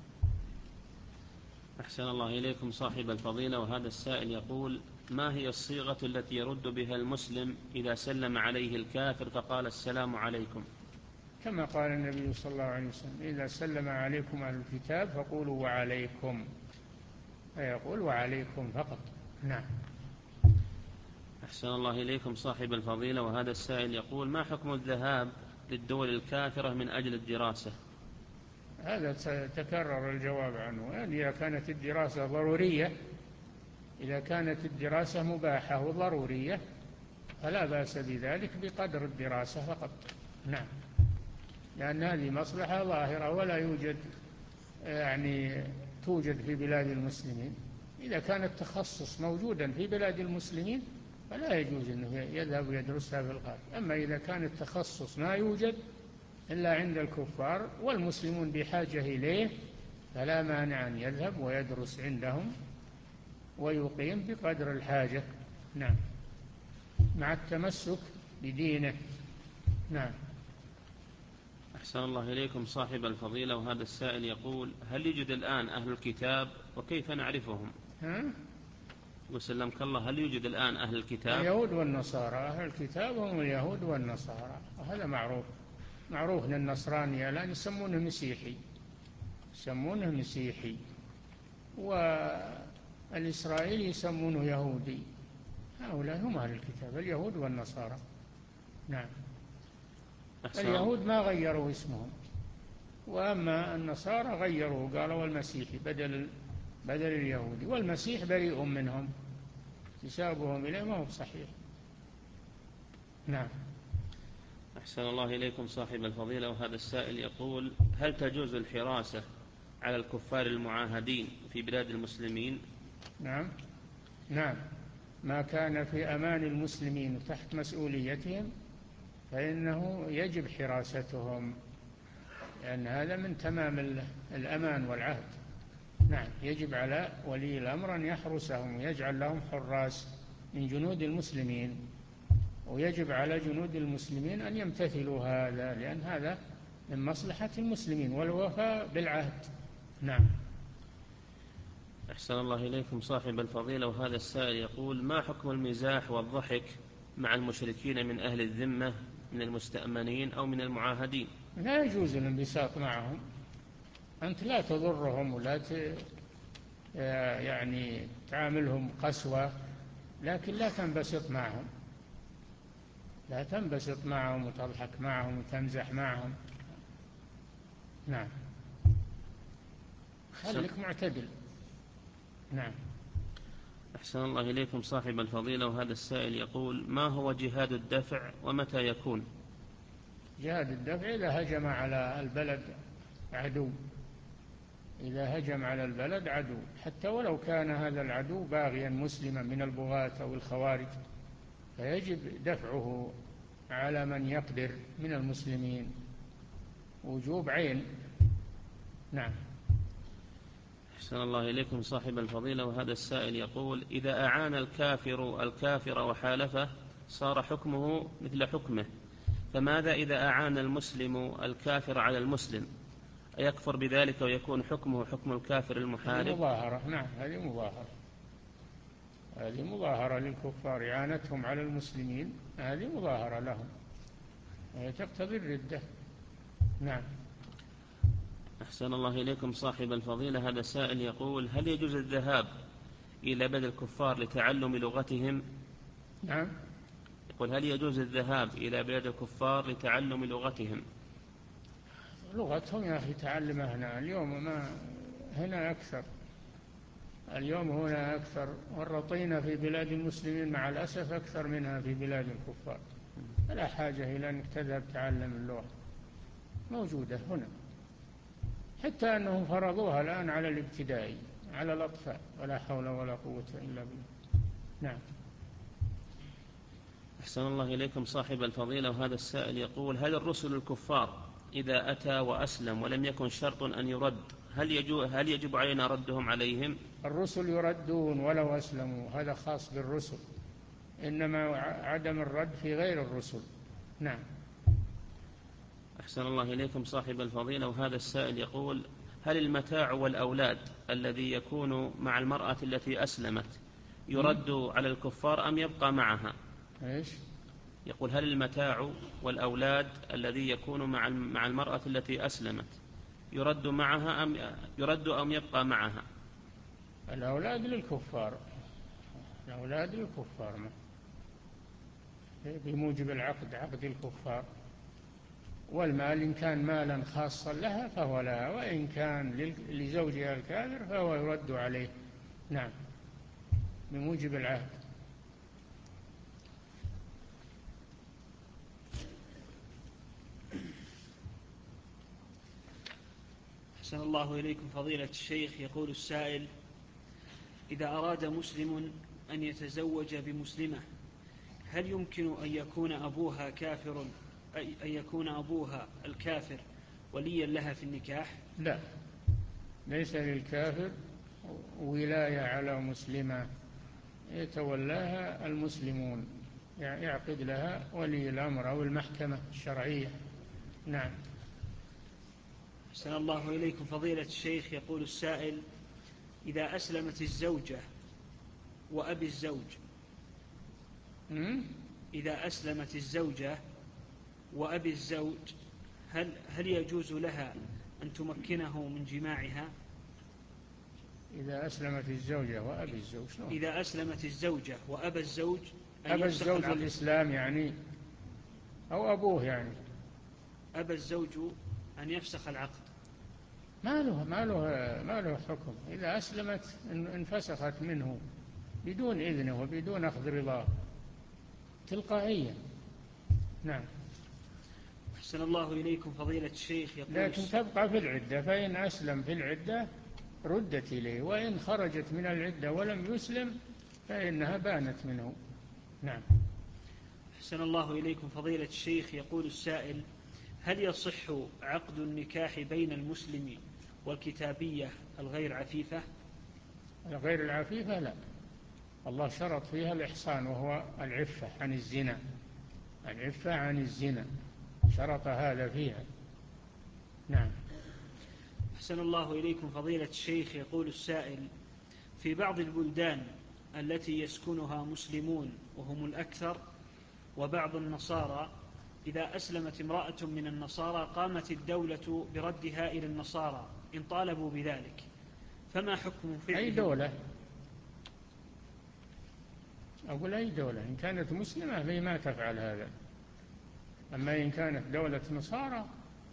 أحسن الله إليكم صاحب الفضيلة. وهذا السائل يقول: ما هي الصيغة التي يرد بها المسلم إذا سلم عليه الكافر فقال السلام عليكم؟ كما قال النبي صلى الله عليه وسلم: إذا سلم عليكم أهل الكتاب فقولوا وعليكم، فيقول وعليكم فقط. نعم. أحسن الله إليكم صاحب الفضيلة. وهذا السائل يقول: ما حكم الذهاب للدول الكافرة من أجل الدراسة؟ هذا تكرر الجواب عنه، يعني إذا كانت الدراسة ضرورية، إذا كانت الدراسة مباحة وضرورية فلا بأس بذلك بقدر الدراسة فقط. نعم، لأن هذه مصلحة ظاهرة ولا يوجد يعني توجد في بلاد المسلمين. إذا كان التخصص موجودا في بلاد المسلمين فلا يجوز أنه يذهب ويدرسها في الخارج. أما إذا كان التخصص ما يوجد إلا عند الكفار والمسلمون بحاجة إليه فلا مانع أن يذهب ويدرس عندهم ويقيم بقدر الحاجة. نعم، مع التمسك بدينه. نعم. أحسن الله إليكم صاحب الفضيلة. وهذا السائل يقول: هل يوجد الآن أهل الكتاب وكيف نعرفهم؟ ها؟ وسلمك الله، هل يوجد الآن أهل الكتاب؟ اليهود والنصارى، أهل الكتاب هم اليهود والنصارى، وهذا معروف معروف أن النصراني الآن يسمونه مسيحي، يسمونه مسيحي، والإسرائيلي يسمونه يهودي. هؤلاء هم أهل الكتاب، اليهود والنصارى. نعم. اليهود ما غيروا اسمهم، وأما النصارى غيروا، قالوا المسيحي بدل بدل اليهودي، والمسيح بريء منهم، حسابهم إليه ما هو صحيح. نعم. أحسن الله إليكم صاحب الفضيلة. وهذا السائل يقول: هل تجوز الحراسة على الكفار المعاهدين في بلاد المسلمين؟ نعم نعم ما كان في أمان المسلمين تحت مسؤوليتهم فإنه يجب حراستهم، لأن هذا من تمام الأمان والعهد. نعم، يجب على ولي الأمر أن يحرسهم ويجعل لهم حراس من جنود المسلمين، ويجب على جنود المسلمين أن يمتثلوا هذا، لأن هذا من مصلحة المسلمين والوفاء بالعهد. نعم. أحسن الله إليكم صاحب الفضيلة. وهذا السائل يقول: ما حكم المزاح والضحك مع المشركين من أهل الذمة من المستأمنين أو من المعاهدين؟ لا يجوز الانبساط معهم، أنت لا تضرهم ولا ت... يعني تعاملهم قسوة، لكن لا تنبسط معهم، لا تنبسط معهم وتضحك معهم وتمزح معهم. نعم، خليك معتدل. نعم. أحسن الله إليكم صاحب الفضيلة. وهذا السائل يقول: ما هو جهاد الدفع ومتى يكون؟ جهاد الدفع إذا هجم على البلد عدو، إذا هجم على البلد عدو، حتى ولو كان هذا العدو باغيا مسلما من البغاة أو الخوارج، فيجب دفعه على من يقدر من المسلمين، وجوب عين. نعم. أحسن الله إليكم صاحب الفضيلة. وهذا السائل يقول: إذا أعان الكافر الكافر وحالفه صار حكمه مثل حكمه، فماذا إذا أعان المسلم الكافر على المسلم؟ أيكفر بذلك ويكون حكمه حكم الكافر المحارب؟ هذه مظاهرة. نعم، هذه مظاهرة، هذه مظاهرة للكفار، إعانتهم على المسلمين هذه مظاهرة لهم، تقتضي الردة. نعم. أحسن الله إليكم صاحب الفضيلة. هذا سائل يقول: هل يجوز الذهاب إلى بلد الكفار لتعلم لغتهم؟ نعم. يقول: هل يجوز الذهاب إلى بلاد الكفار لتعلم لغتهم؟ لغتهم يا أخي تعلمها هنا، اليوم ما هنا أكثر، اليوم هنا أكثر، والرطينة في بلاد المسلمين مع الأسف أكثر منها في بلاد الكفار، لا حاجة إلى أنك تذهب تعلم اللغة، موجودة هنا، حتى أنهم فرضوها الآن على الابتدائي على الأطفال، ولا حول ولا قوة إلا بالله. نعم. أحسن الله إليكم صاحب الفضيلة. وهذا السائل يقول: هل الرسل الكفار إذا أتى وأسلم ولم يكن شرط أن يرد هل يجب, هل يجب علينا ردهم عليهم؟ الرسل يردون ولو أسلموا، هذا خاص بالرسل، إنما عدم الرد في غير الرسل. نعم. أحسن الله إليكم صاحب الفضيلة. وهذا السائل يقول: هل المتاع والأولاد الذي يكون مع المرأة التي أسلمت يرد على الكفار أم يبقى معها؟ إيش؟ يقول: هل المتاع والأولاد الذي يكون مع مع المرأة التي أسلمت يرد معها أم يرد أم يبقى معها؟ الأولاد للكفار، الأولاد للكفار بموجب العقد، عقد الكفار، والمال إن كان مالا خاصا لها فهو لها، وإن كان لزوجها الكافر فهو يرد عليه. نعم، بموجب العهد. أحسن الله إليكم فضيلة الشيخ. يقول السائل: إذا أراد مسلم أن يتزوج بمسلمة، هل يمكن أن يكون أبوها كافر، أن يكون أبوها الكافر وليا لها في النكاح؟ لا، ليس للكافر ولاية على مسلمة، يتولاها المسلمون، يعقد لها ولي الأمر أو المحكمة الشرعية. نعم. أحسن الله إليكم فضيلة الشيخ. يقول السائل: إذا أسلمت الزوجة وأبي الزوج إذا أسلمت الزوجة وأبي الزوج هل, هل يجوز لها أن تمكنه من جماعها؟ إذا أسلمت الزوجة وأبي الزوج نعم. إذا أسلمت الزوجة وأبى الزوج أبى الزوج الإسلام يعني، أو أبوه يعني، أبى الزوج أن يفسخ العقد، ما له ما له ما له حكم، إذا أسلمت انفسخت منه بدون إذنه وبدون أخذ رضاه تلقائيا. نعم. أحسن الله إليكم فضيلة الشيخ. يقول: لكن تبقى في العدة، فإن أسلم في العدة ردت إليه، وإن خرجت من العدة ولم يسلم فإنها بانت منه. نعم. أحسن الله إليكم فضيلة الشيخ. يقول السائل: هل يصح عقد النكاح بين المسلم والكتابية الغير عفيفة؟ الغير العفيفة لا، الله شرط فيها الإحصان، وهو العفة عن الزنا، العفة عن الزنا شرط هذا فيها. نعم. أحسن الله إليكم فضيلة الشيخ. يقول السائل: في بعض البلدان التي يسكنها مسلمون وهم الأكثر وبعض النصارى، إذا أسلمت امرأة من النصارى قامت الدولة بردها إلى النصارى إن طالبوا بذلك، فما حكم فعله؟ أي دولة؟ أقول أي دولة، إن كانت مسلمة فهي ما تفعل هذا، أما إن كانت دولة نصارى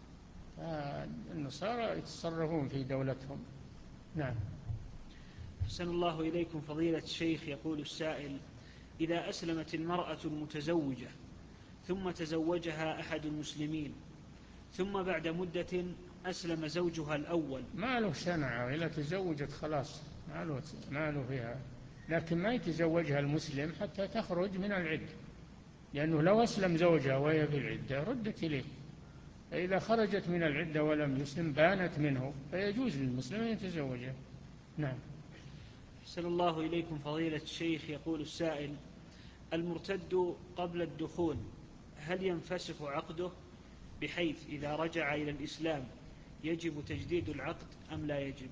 فالنصارى يتصرفون في دولتهم. نعم. أحسن الله إليكم فضيلة الشيخ. يقول السائل: إذا أسلمت المرأة المتزوجة ثم تزوجها أحد المسلمين، ثم بعد مدة أسلم زوجها الأول، ما له سنة إذا تزوجت خلاص، ما له ما له فيها، لكن ما يتزوجها المسلم حتى تخرج من العدة، لأنه لو أسلم زوجها وهي في العدة ردت إليه، فإذا خرجت من العدة ولم يسلم بانت منه، فيجوز للمسلم أن يتزوجها. نعم. أحسن الله إليكم فضيلة الشيخ. يقول السائل: المرتد قبل الدخول هل ينفسخ عقده بحيث إذا رجع إلى الإسلام يجب تجديد العقد أم لا يجب؟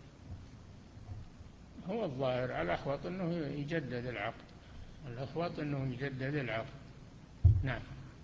هو الظاهر على الأحوط أنه يجدد العقد، الأحوط أنه يجدد العقد. نعم.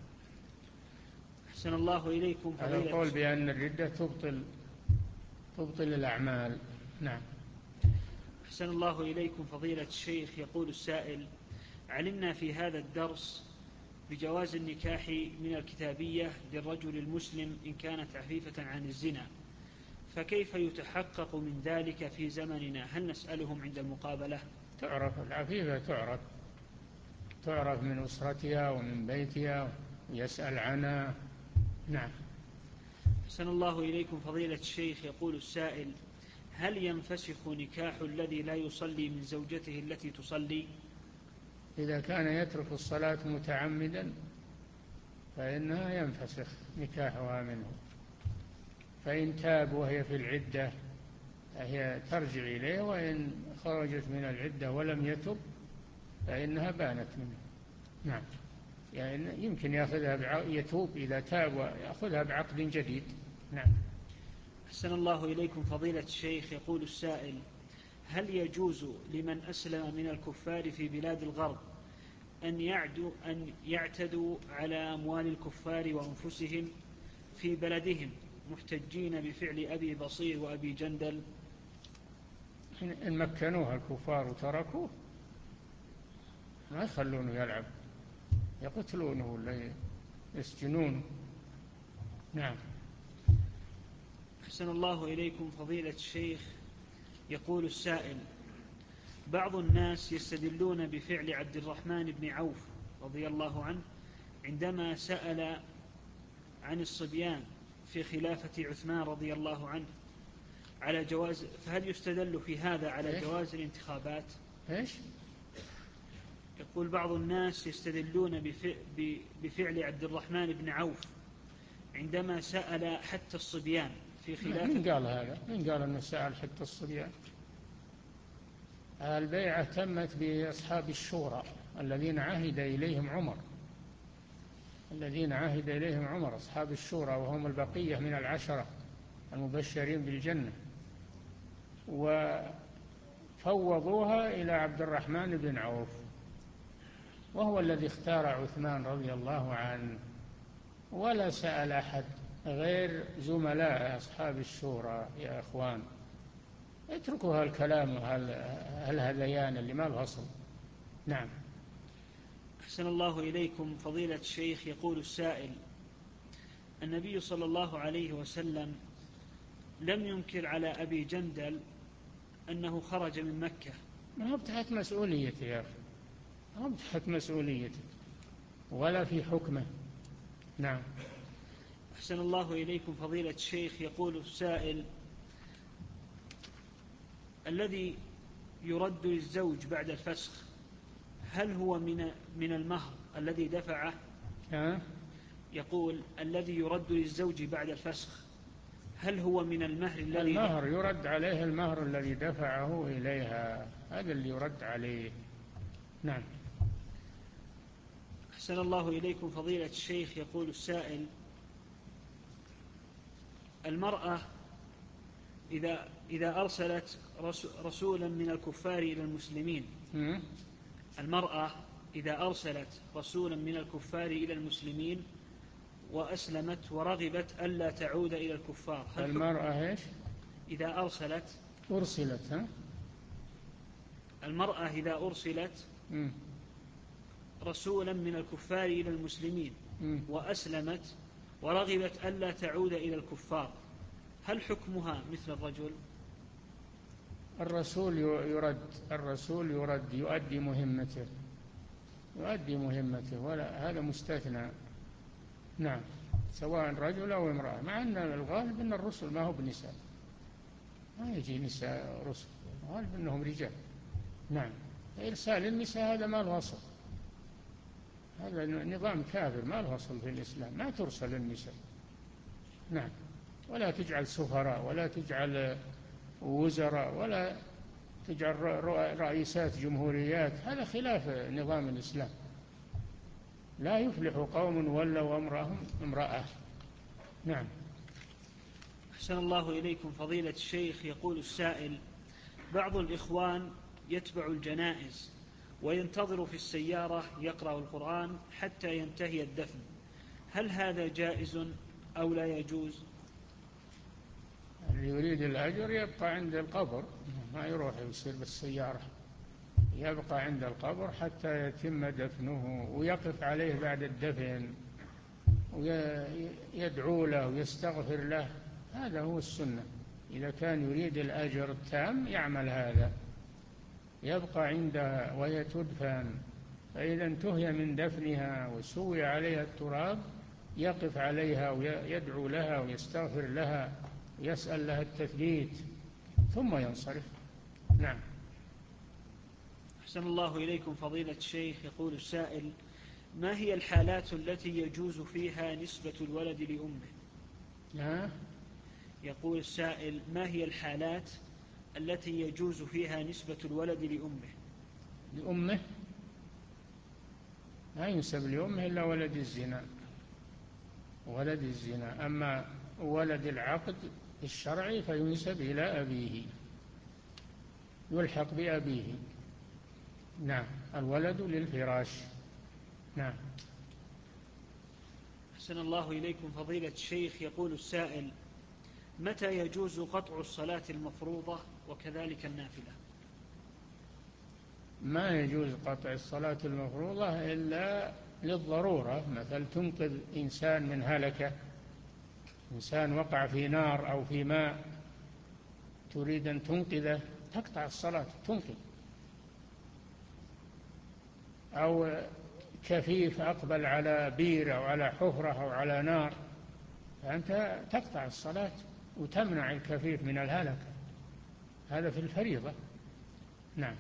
أحسن الله إليكم هذا فضيلة القول بأن الردة تبطل تبطل الأعمال. نعم. أحسن الله إليكم فضيلة الشيخ. يقول السائل: علمنا في هذا الدرس بجواز النكاح من الكتابية للرجل المسلم إن كانت عفيفة عن الزنا، فكيف يتحقق من ذلك في زمننا؟ هل نسألهم عند المقابلة؟ تعرف العفيفة، تعرف تعرف من أسرتها ومن بيتها ويسأل عنها. نعم. أحسن الله إليكم فضيلة الشيخ. يقول السائل: هل ينفسخ نكاح الذي لا يصلي من زوجته التي تصلي؟ إذا كان يترك الصلاة متعمدا فإنها ينفسخ نكاحها منه، فإن تاب وهي في العدة هي ترجع إليه، وإن خرجت من العدة ولم يتب فإنها بانت منه. نعم. يعني يمكن يأخذها بع... يتوب إذا تاب ويأخذها بعقد جديد. نعم. أحسن الله إليكم فضيلة الشيخ. يقول السائل: هل يجوز لمن أسلم من الكفار في بلاد الغرب أن يعدوا أن يعتدوا على أموال الكفار وأنفسهم في بلدهم محتجين بفعل أبي بصير وأبي جندل؟ إن مكنوها الكفار وتركوه ما يخلونه يلعب، يقتلونه ولا يسجنونه. نعم. أحسن الله إليكم فضيلة الشيخ. يقول السائل: بعض الناس يستدلون بفعل عبد الرحمن بن عوف رضي الله عنه عندما سأل عن الصبيان في خلافة عثمان رضي الله عنه على جواز، فهل يستدل في هذا على إيش؟ جواز الانتخابات؟ إيش؟ يقول بعض الناس يستدلون بفعل عبد الرحمن بن عوف عندما سأل حتى الصبيان في خلافة. من قال هذا؟ من قال أنه سأل حتى الصبيان؟ البيعة تمت بأصحاب الشورى الذين عهد إليهم عمر، الذين عهد إليهم عمر أصحاب الشورى، وهم البقية من العشرة المبشرين بالجنة، وفوضوها إلى عبد الرحمن بن عوف، وهو الذي اختار عثمان رضي الله عنه، ولا سأل أحد غير زملاء أصحاب الشورى. يا أخوان اتركوا هالكلام هالهذيان اللي ما له أصل. نعم. أحسن الله إليكم فضيلة الشيخ. يقول السائل: النبي صلى الله عليه وسلم لم ينكر على أبي جندل أنه خرج من مكة. ما هو تحت مسؤوليته يا أخي، ما هو تحت مسؤوليته ولا في حكمه. نعم. أحسن الله إليكم فضيلة الشيخ. يقول السائل: الذي يرد للزوج بعد الفسخ هل هو من من المهر الذي دفعه؟ ها؟ يقول: الذي يرد للزوج بعد الفسخ هل هو من المهر الذي المهر يرد عليه، المهر الذي دفعه إليها هذا اللي يرد عليه. نعم. أحسن الله إليكم فضيلة الشيخ. يقول السائل: المرأة إذا إذا أرسلت رسولا من الكفار إلى المسلمين المرأة إذا أرسلت رسولا من الكفار إلى المسلمين وأسلمت ورغبت ألا تعود إلى الكفار، هل المرأة إيش؟ إذا أرسلت أرسلت ها؟ المرأة إذا أرسلت مم. رسولا من الكفار إلى المسلمين مم. وأسلمت ورغبت ألا تعود إلى الكفار، هل حكمها مثل الرجل؟ الرسول يرد الرسول يرد يؤدي مهمته يؤدي مهمته ولا هذا مستثنى. نعم. سواء رجل أو امرأة، مع أن الغالب أن الرسل ما هو بنساء، ما يجي نساء رسل، الغالب أنهم رجال. نعم. إرسال النساء هذا ما له أصل، هذا نظام كافر ما له أصل في الإسلام، ما ترسل النساء. نعم. ولا تجعل سفراء ولا تجعل وزراء ولا تجعل رئيسات جمهوريات، هذا خلاف نظام الإسلام. لا يفلح قوم ولوا أمرهم امرأة. نعم. أحسن الله إليكم فضيلة الشيخ. يقول السائل: بعض الإخوان يتبع الجنائز وينتظر في السيارة يقرأ القرآن حتى ينتهي الدفن، هل هذا جائز أو لا يجوز؟ اللي يريد الأجر يبقى عند القبر، ما يروح يصير بالسيارة، يبقى عند القبر حتى يتم دفنه ويقف عليه بعد الدفن ويدعو له ويستغفر له. هذا هو السنة. إذا كان يريد الأجر التام يعمل هذا، يبقى عندها وهي تدفن، فإذا انتهي من دفنها وسوي عليها التراب يقف عليها ويدعو لها ويستغفر لها ويسأل لها التثبيت ثم ينصرف. نعم. أحسن الله إليكم فضيلة الشيخ. يقول السائل: ما هي الحالات التي يجوز فيها نسبة الولد لأمه؟ نعم. يقول السائل: ما هي الحالات التي يجوز فيها نسبة الولد لأمه؟ لأمه لا ينسب لأمه إلا ولد الزنا، ولد الزنا. أما ولد العقد الشرعي فينسب إلى أبيه، يلحق بأبيه. نعم. الولد للفراش. نعم. أحسن الله إليكم فضيلة الشيخ. يقول السائل: متى يجوز قطع الصلاة المفروضة وكذلك النافلة؟ ما يجوز قطع الصلاة المفروضة إلا للضرورة، مثل تنقذ إنسان من هلكة، إنسان وقع في نار أو في ماء تريد أن تنقذه تقطع الصلاة تنقذ، أو كفيف أقبل على بير أو على حفرة أو على نار، فأنت تقطع الصلاة وتمنع الكفيف من الهلكة، هذا في الفريضة. نعم.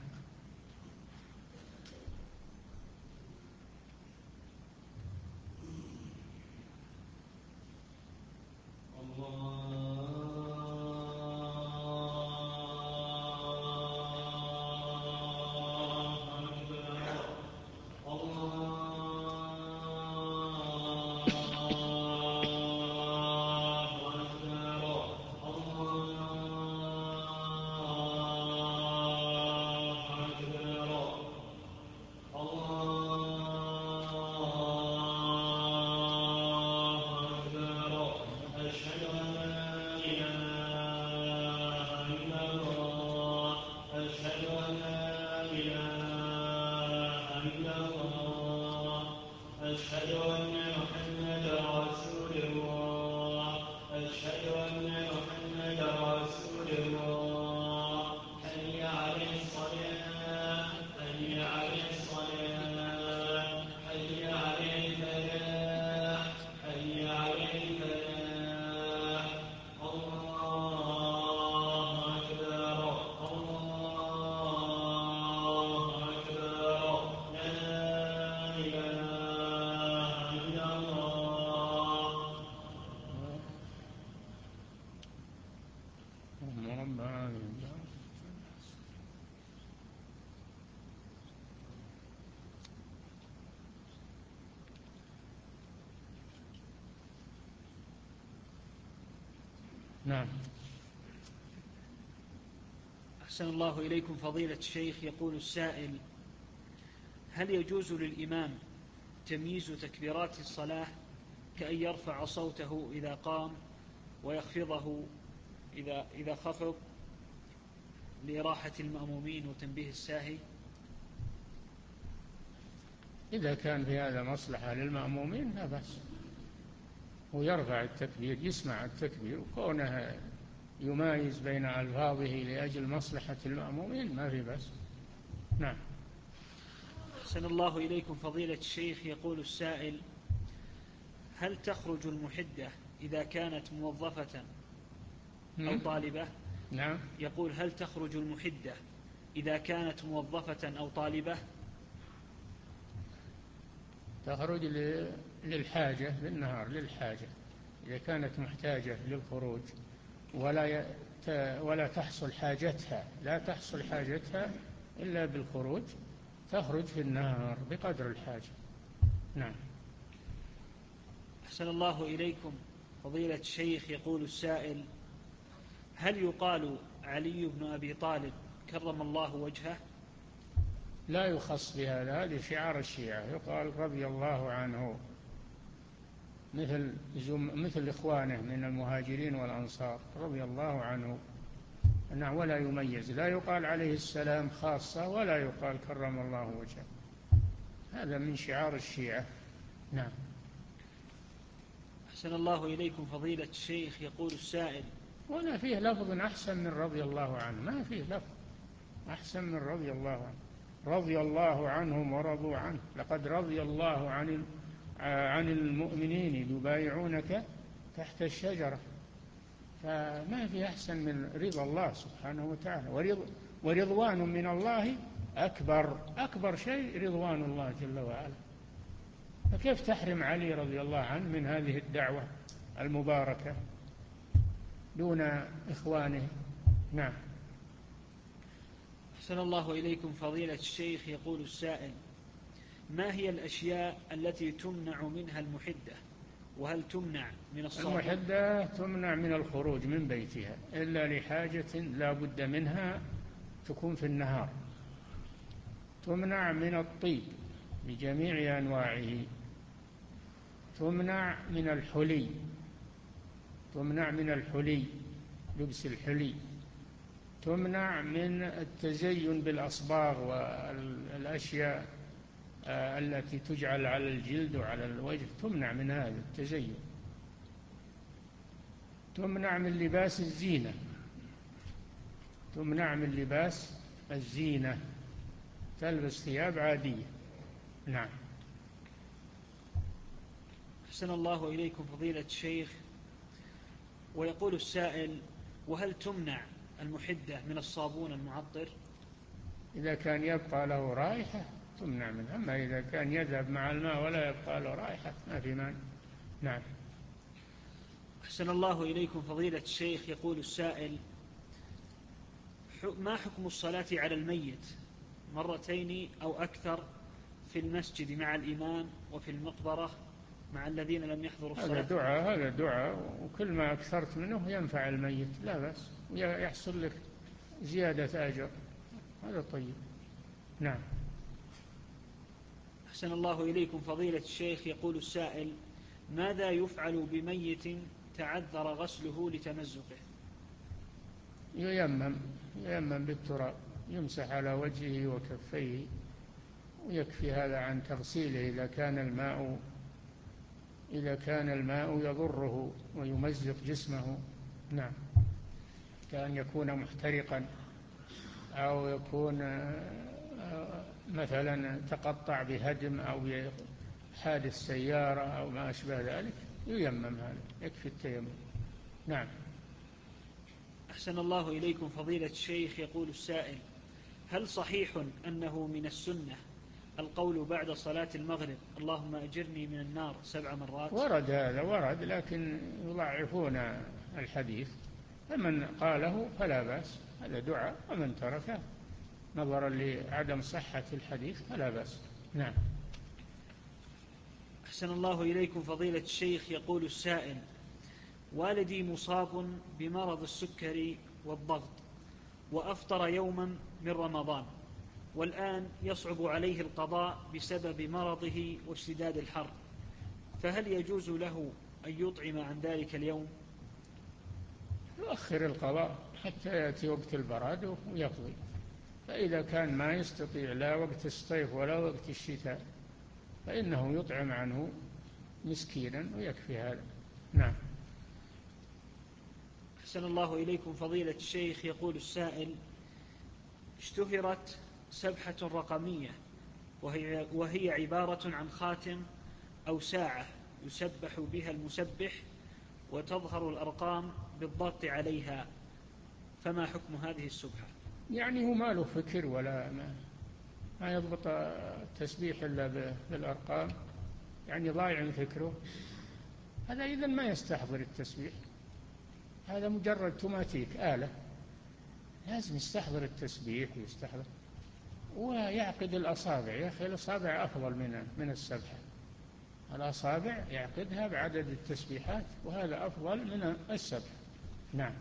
نعم. أحسن الله إليكم فضيلة الشيخ. يقول السائل: هل يجوز للإمام تمييز تكبيرات الصلاة كأن يرفع صوته إذا قام ويخفضه إذا, إذا خفض لإراحة المأمومين وتنبيه الساهي؟ إذا كان في هذا مصلحة للمأمومين لا بأس، ويرفع التكبير يسمع التكبير، وكونه يمايز بين ألفاظه لأجل مصلحة المأمومين ما في بأس. نعم. أحسن الله إليكم فضيلة الشيخ. يقول السائل: هل تخرج المحدة إذا كانت موظفة أو طالبة؟ نعم. يقول: هل تخرج المحدة إذا كانت موظفة أو طالبة؟ تخرج للحاجة بالنهار للحاجة إذا كانت محتاجة للخروج، ولا ولا تحصل حاجتها لا تحصل حاجتها إلا بالخروج، تخرج في النهار بقدر الحاجة. نعم. أحسن الله إليكم فضيلة الشيخ. يقول السائل: هل يقال علي بن أبي طالب كرم الله وجهه؟ لا يخص بهذا، هذا شعار الشيعة، يقال رضي الله عنه مثل مثل إخوانه من المهاجرين والأنصار رضي الله عنه. نعم. ولا يميز، لا يقال عليه السلام خاصة ولا يقال كرم الله وجهه، هذا من شعار الشيعة. نعم. أحسن الله إليكم فضيلة الشيخ. يقول السائل: ولا فيه لفظ أحسن من رضي الله عنه، ما فيه لفظ أحسن من رضي الله عنه. رضي الله عنهم ورضوا عنه، لقد رضي الله عن عن المؤمنين يبايعونك تحت الشجرة، فما في أحسن من رضا الله سبحانه وتعالى. ورضوان من الله أكبر، أكبر شيء رضوان الله جل وعلا، فكيف تحرم علي رضي الله عنه من هذه الدعوة المباركة دون إخوانه؟ نعم. أحسن الله إليكم فضيلة الشيخ. يقول السائل: ما هي الأشياء التي تمنع منها المحدة، وهل تمنع من الصابون؟ المحدة تمنع من الخروج من بيتها إلا لحاجة لا بد منها تكون في النهار. تمنع من الطيب بجميع أنواعه. تمنع من الحلي، تمنع من الحلي لبس الحلي. تمنع من التزين بالأصباغ والأشياء التي تجعل على الجلد وعلى الوجه، تمنع من هذا التزين. تمنع من لباس الزينة، تمنع من لباس الزينة، تلبس ثياب عادية. نعم. أحسن الله إليكم فضيلة الشيخ. ويقول السائل: وهل تمنع المحدة من الصابون المعطر؟ إذا كان يبقى له رائحة تمنع منه، أما إذا كان يذهب مع الماء ولا يبقى له رائحة ما في مانع. نعم. أحسن الله إليكم فضيلة الشيخ. يقول السائل: ما حكم الصلاة على الميت مرتين أو أكثر في المسجد مع الإمام وفي المقبرة مع الذين لم يحضروا الصلاة؟ هذا دعاء، هذا دعاء، وكل ما أكثرت منه ينفع الميت، لا بأس، يحصل لك زيادة أجر، هذا طيب. نعم. أحسن الله إليكم فضيلة الشيخ. يقول السائل: ماذا يفعل بميت تعذر غسله لتمزقه؟ ييمم ييمم بالتراب، يمسح على وجهه وكفيه، ويكفي هذا عن تغسيله إذا كان الماء إذا كان الماء يضره ويمزق جسمه. نعم. كأن يكون محترقا أو يكون مثلا تقطع بهدم أو بحادث سيارة أو ما أشبه ذلك، ييمم، هذا يكفي التيمم. نعم. أحسن الله إليكم فضيلة الشيخ. يقول السائل: هل صحيح أنه من السنة القول بعد صلاة المغرب اللهم أجرني من النار سبع مرات؟ ورد هذا، ورد، لكن يضعفون الحديث، فمن قاله فلا بأس، هذا دعاء، ومن تركه نظرا لعدم صحة الحديث فلا بأس. نعم. أحسن الله إليكم فضيلة الشيخ. يقول السائل: والدي مصاب بمرض السكري والضغط، وأفطر يوما من رمضان، والآن يصعب عليه القضاء بسبب مرضه واشتداد الحر، فهل يجوز له أن يطعم عن ذلك اليوم؟ يؤخر القضاء حتى يأتي وقت البراد ويقضي، فإذا كان ما يستطيع لا وقت الصيف ولا وقت الشتاء فإنه يطعم عنه مسكينا ويكفي هذا. نعم. أحسن الله إليكم فضيلة الشيخ. يقول السائل: اشتهرت سبحة رقمية وهي, وهي عبارة عن خاتم أو ساعة يسبح بها المسبح وتظهر الأرقام بالضغط عليها، فما حكم هذه السبحة؟ يعني هو ما له فكر ولا ما, ما يضبط التسبيح إلا بالأرقام، يعني ضايع فكره، هذا إذن ما يستحضر التسبيح، هذا مجرد توماتيك آلة. لازم يستحضر التسبيح، يستحضر ويعقد الأصابع. يا أخي الأصابع أفضل من من السبحة، الأصابع يعقدها بعدد التسبيحات، وهذا أفضل من السبحة. نعم.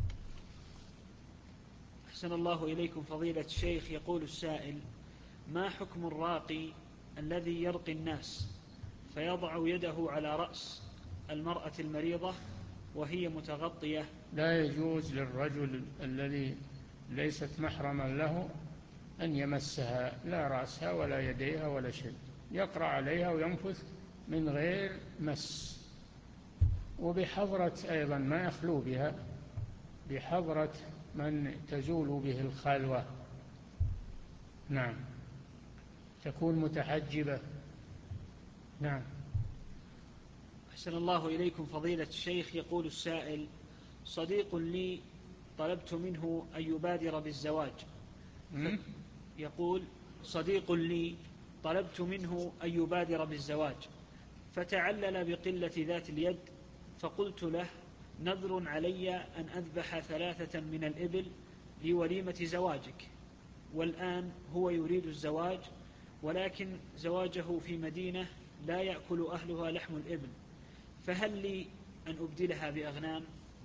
أحسن الله إليكم فضيلة الشيخ. يقول السائل: ما حكم الراقي الذي يرقي الناس فيضع يده على رأس المرأة المريضة وهي متغطية؟ لا يجوز للرجل الذي ليست محرما له أن يمسها، لا رأسها ولا يديها ولا شيء، يقرأ عليها وينفث من غير مس، وبحضرة أيضا ما يخلو بها، بحضرة من تزول به الخلوة. نعم، تكون متحجبة. نعم. أحسن الله إليكم فضيلة الشيخ. يقول السائل: صديق لي طلبت منه أن يبادر بالزواج. يقول: صديق لي طلبت منه أن يبادر بالزواج فتعلل بقلة ذات اليد، فقلت له: نذر علي أن أذبح ثلاثة من الإبل لوليمة زواجك، والآن هو يريد الزواج، ولكن زواجه في مدينة لا يأكل أهلها لحم الإبل، فهل لي أن أبدلها بأغنام؟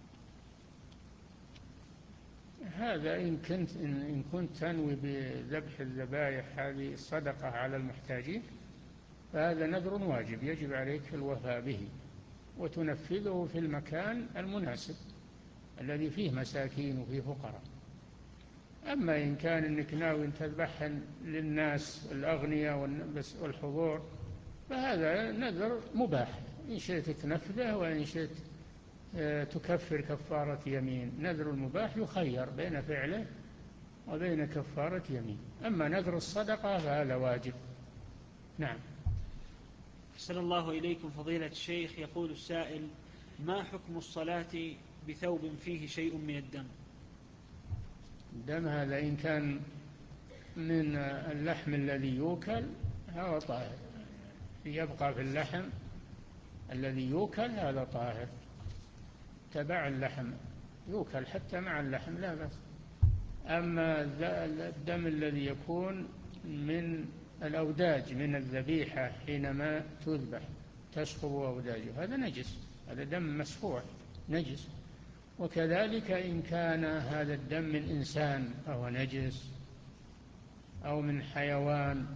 هذا إن كنت إن كنت تنوي بذبح الذبائح هذه الصدقة على المحتاجين، فهذا نذر واجب يجب عليك الوفاء به، وتنفذه في المكان المناسب الذي فيه مساكين وفيه فقراء. أما إن كان إنك ناوي تذبحها للناس الأغنياء والحضور، فهذا نذر مباح، إن شئت تنفذه وإن شئت تكفر كفارة يمين. نذر المباح يخير بين فعله وبين كفارة يمين، أما نذر الصدقة فهذا واجب. نعم. أحسن الله إليكم فضيلة الشيخ. يقول السائل: ما حكم الصلاة بثوب فيه شيء من الدم؟ الدم هذا إن كان من اللحم الذي يوكل هذا طاهر، يبقى في اللحم الذي يوكل هذا طاهر، تبع اللحم يوكل حتى مع اللحم لا بأس. أما الدم الذي يكون من الأوداج من الذبيحة حينما تذبح تسقط أوداجه هذا نجس، هذا دم مسفوح نجس. وكذلك إن كان هذا الدم من إنسان فهو نجس، أو من حيوان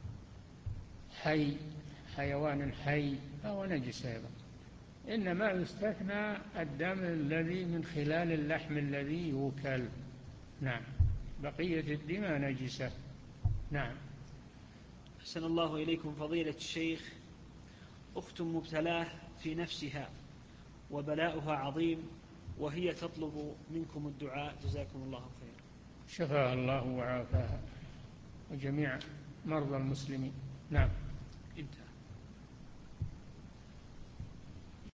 حي حيوان حي فهو نجس أيضا. إنما يستثنى الدم الذي من خلال اللحم الذي يوكل. نعم، بقية الدماء نجسة. نعم. أحسن الله إليكم فضيلة الشيخ. أخت مبتلاه في نفسها وبلاؤها عظيم، وهي تطلب منكم الدعاء، جزاكم الله خير. شفاها الله وعافاها وجميع مرضى المسلمين. نعم. انتهى.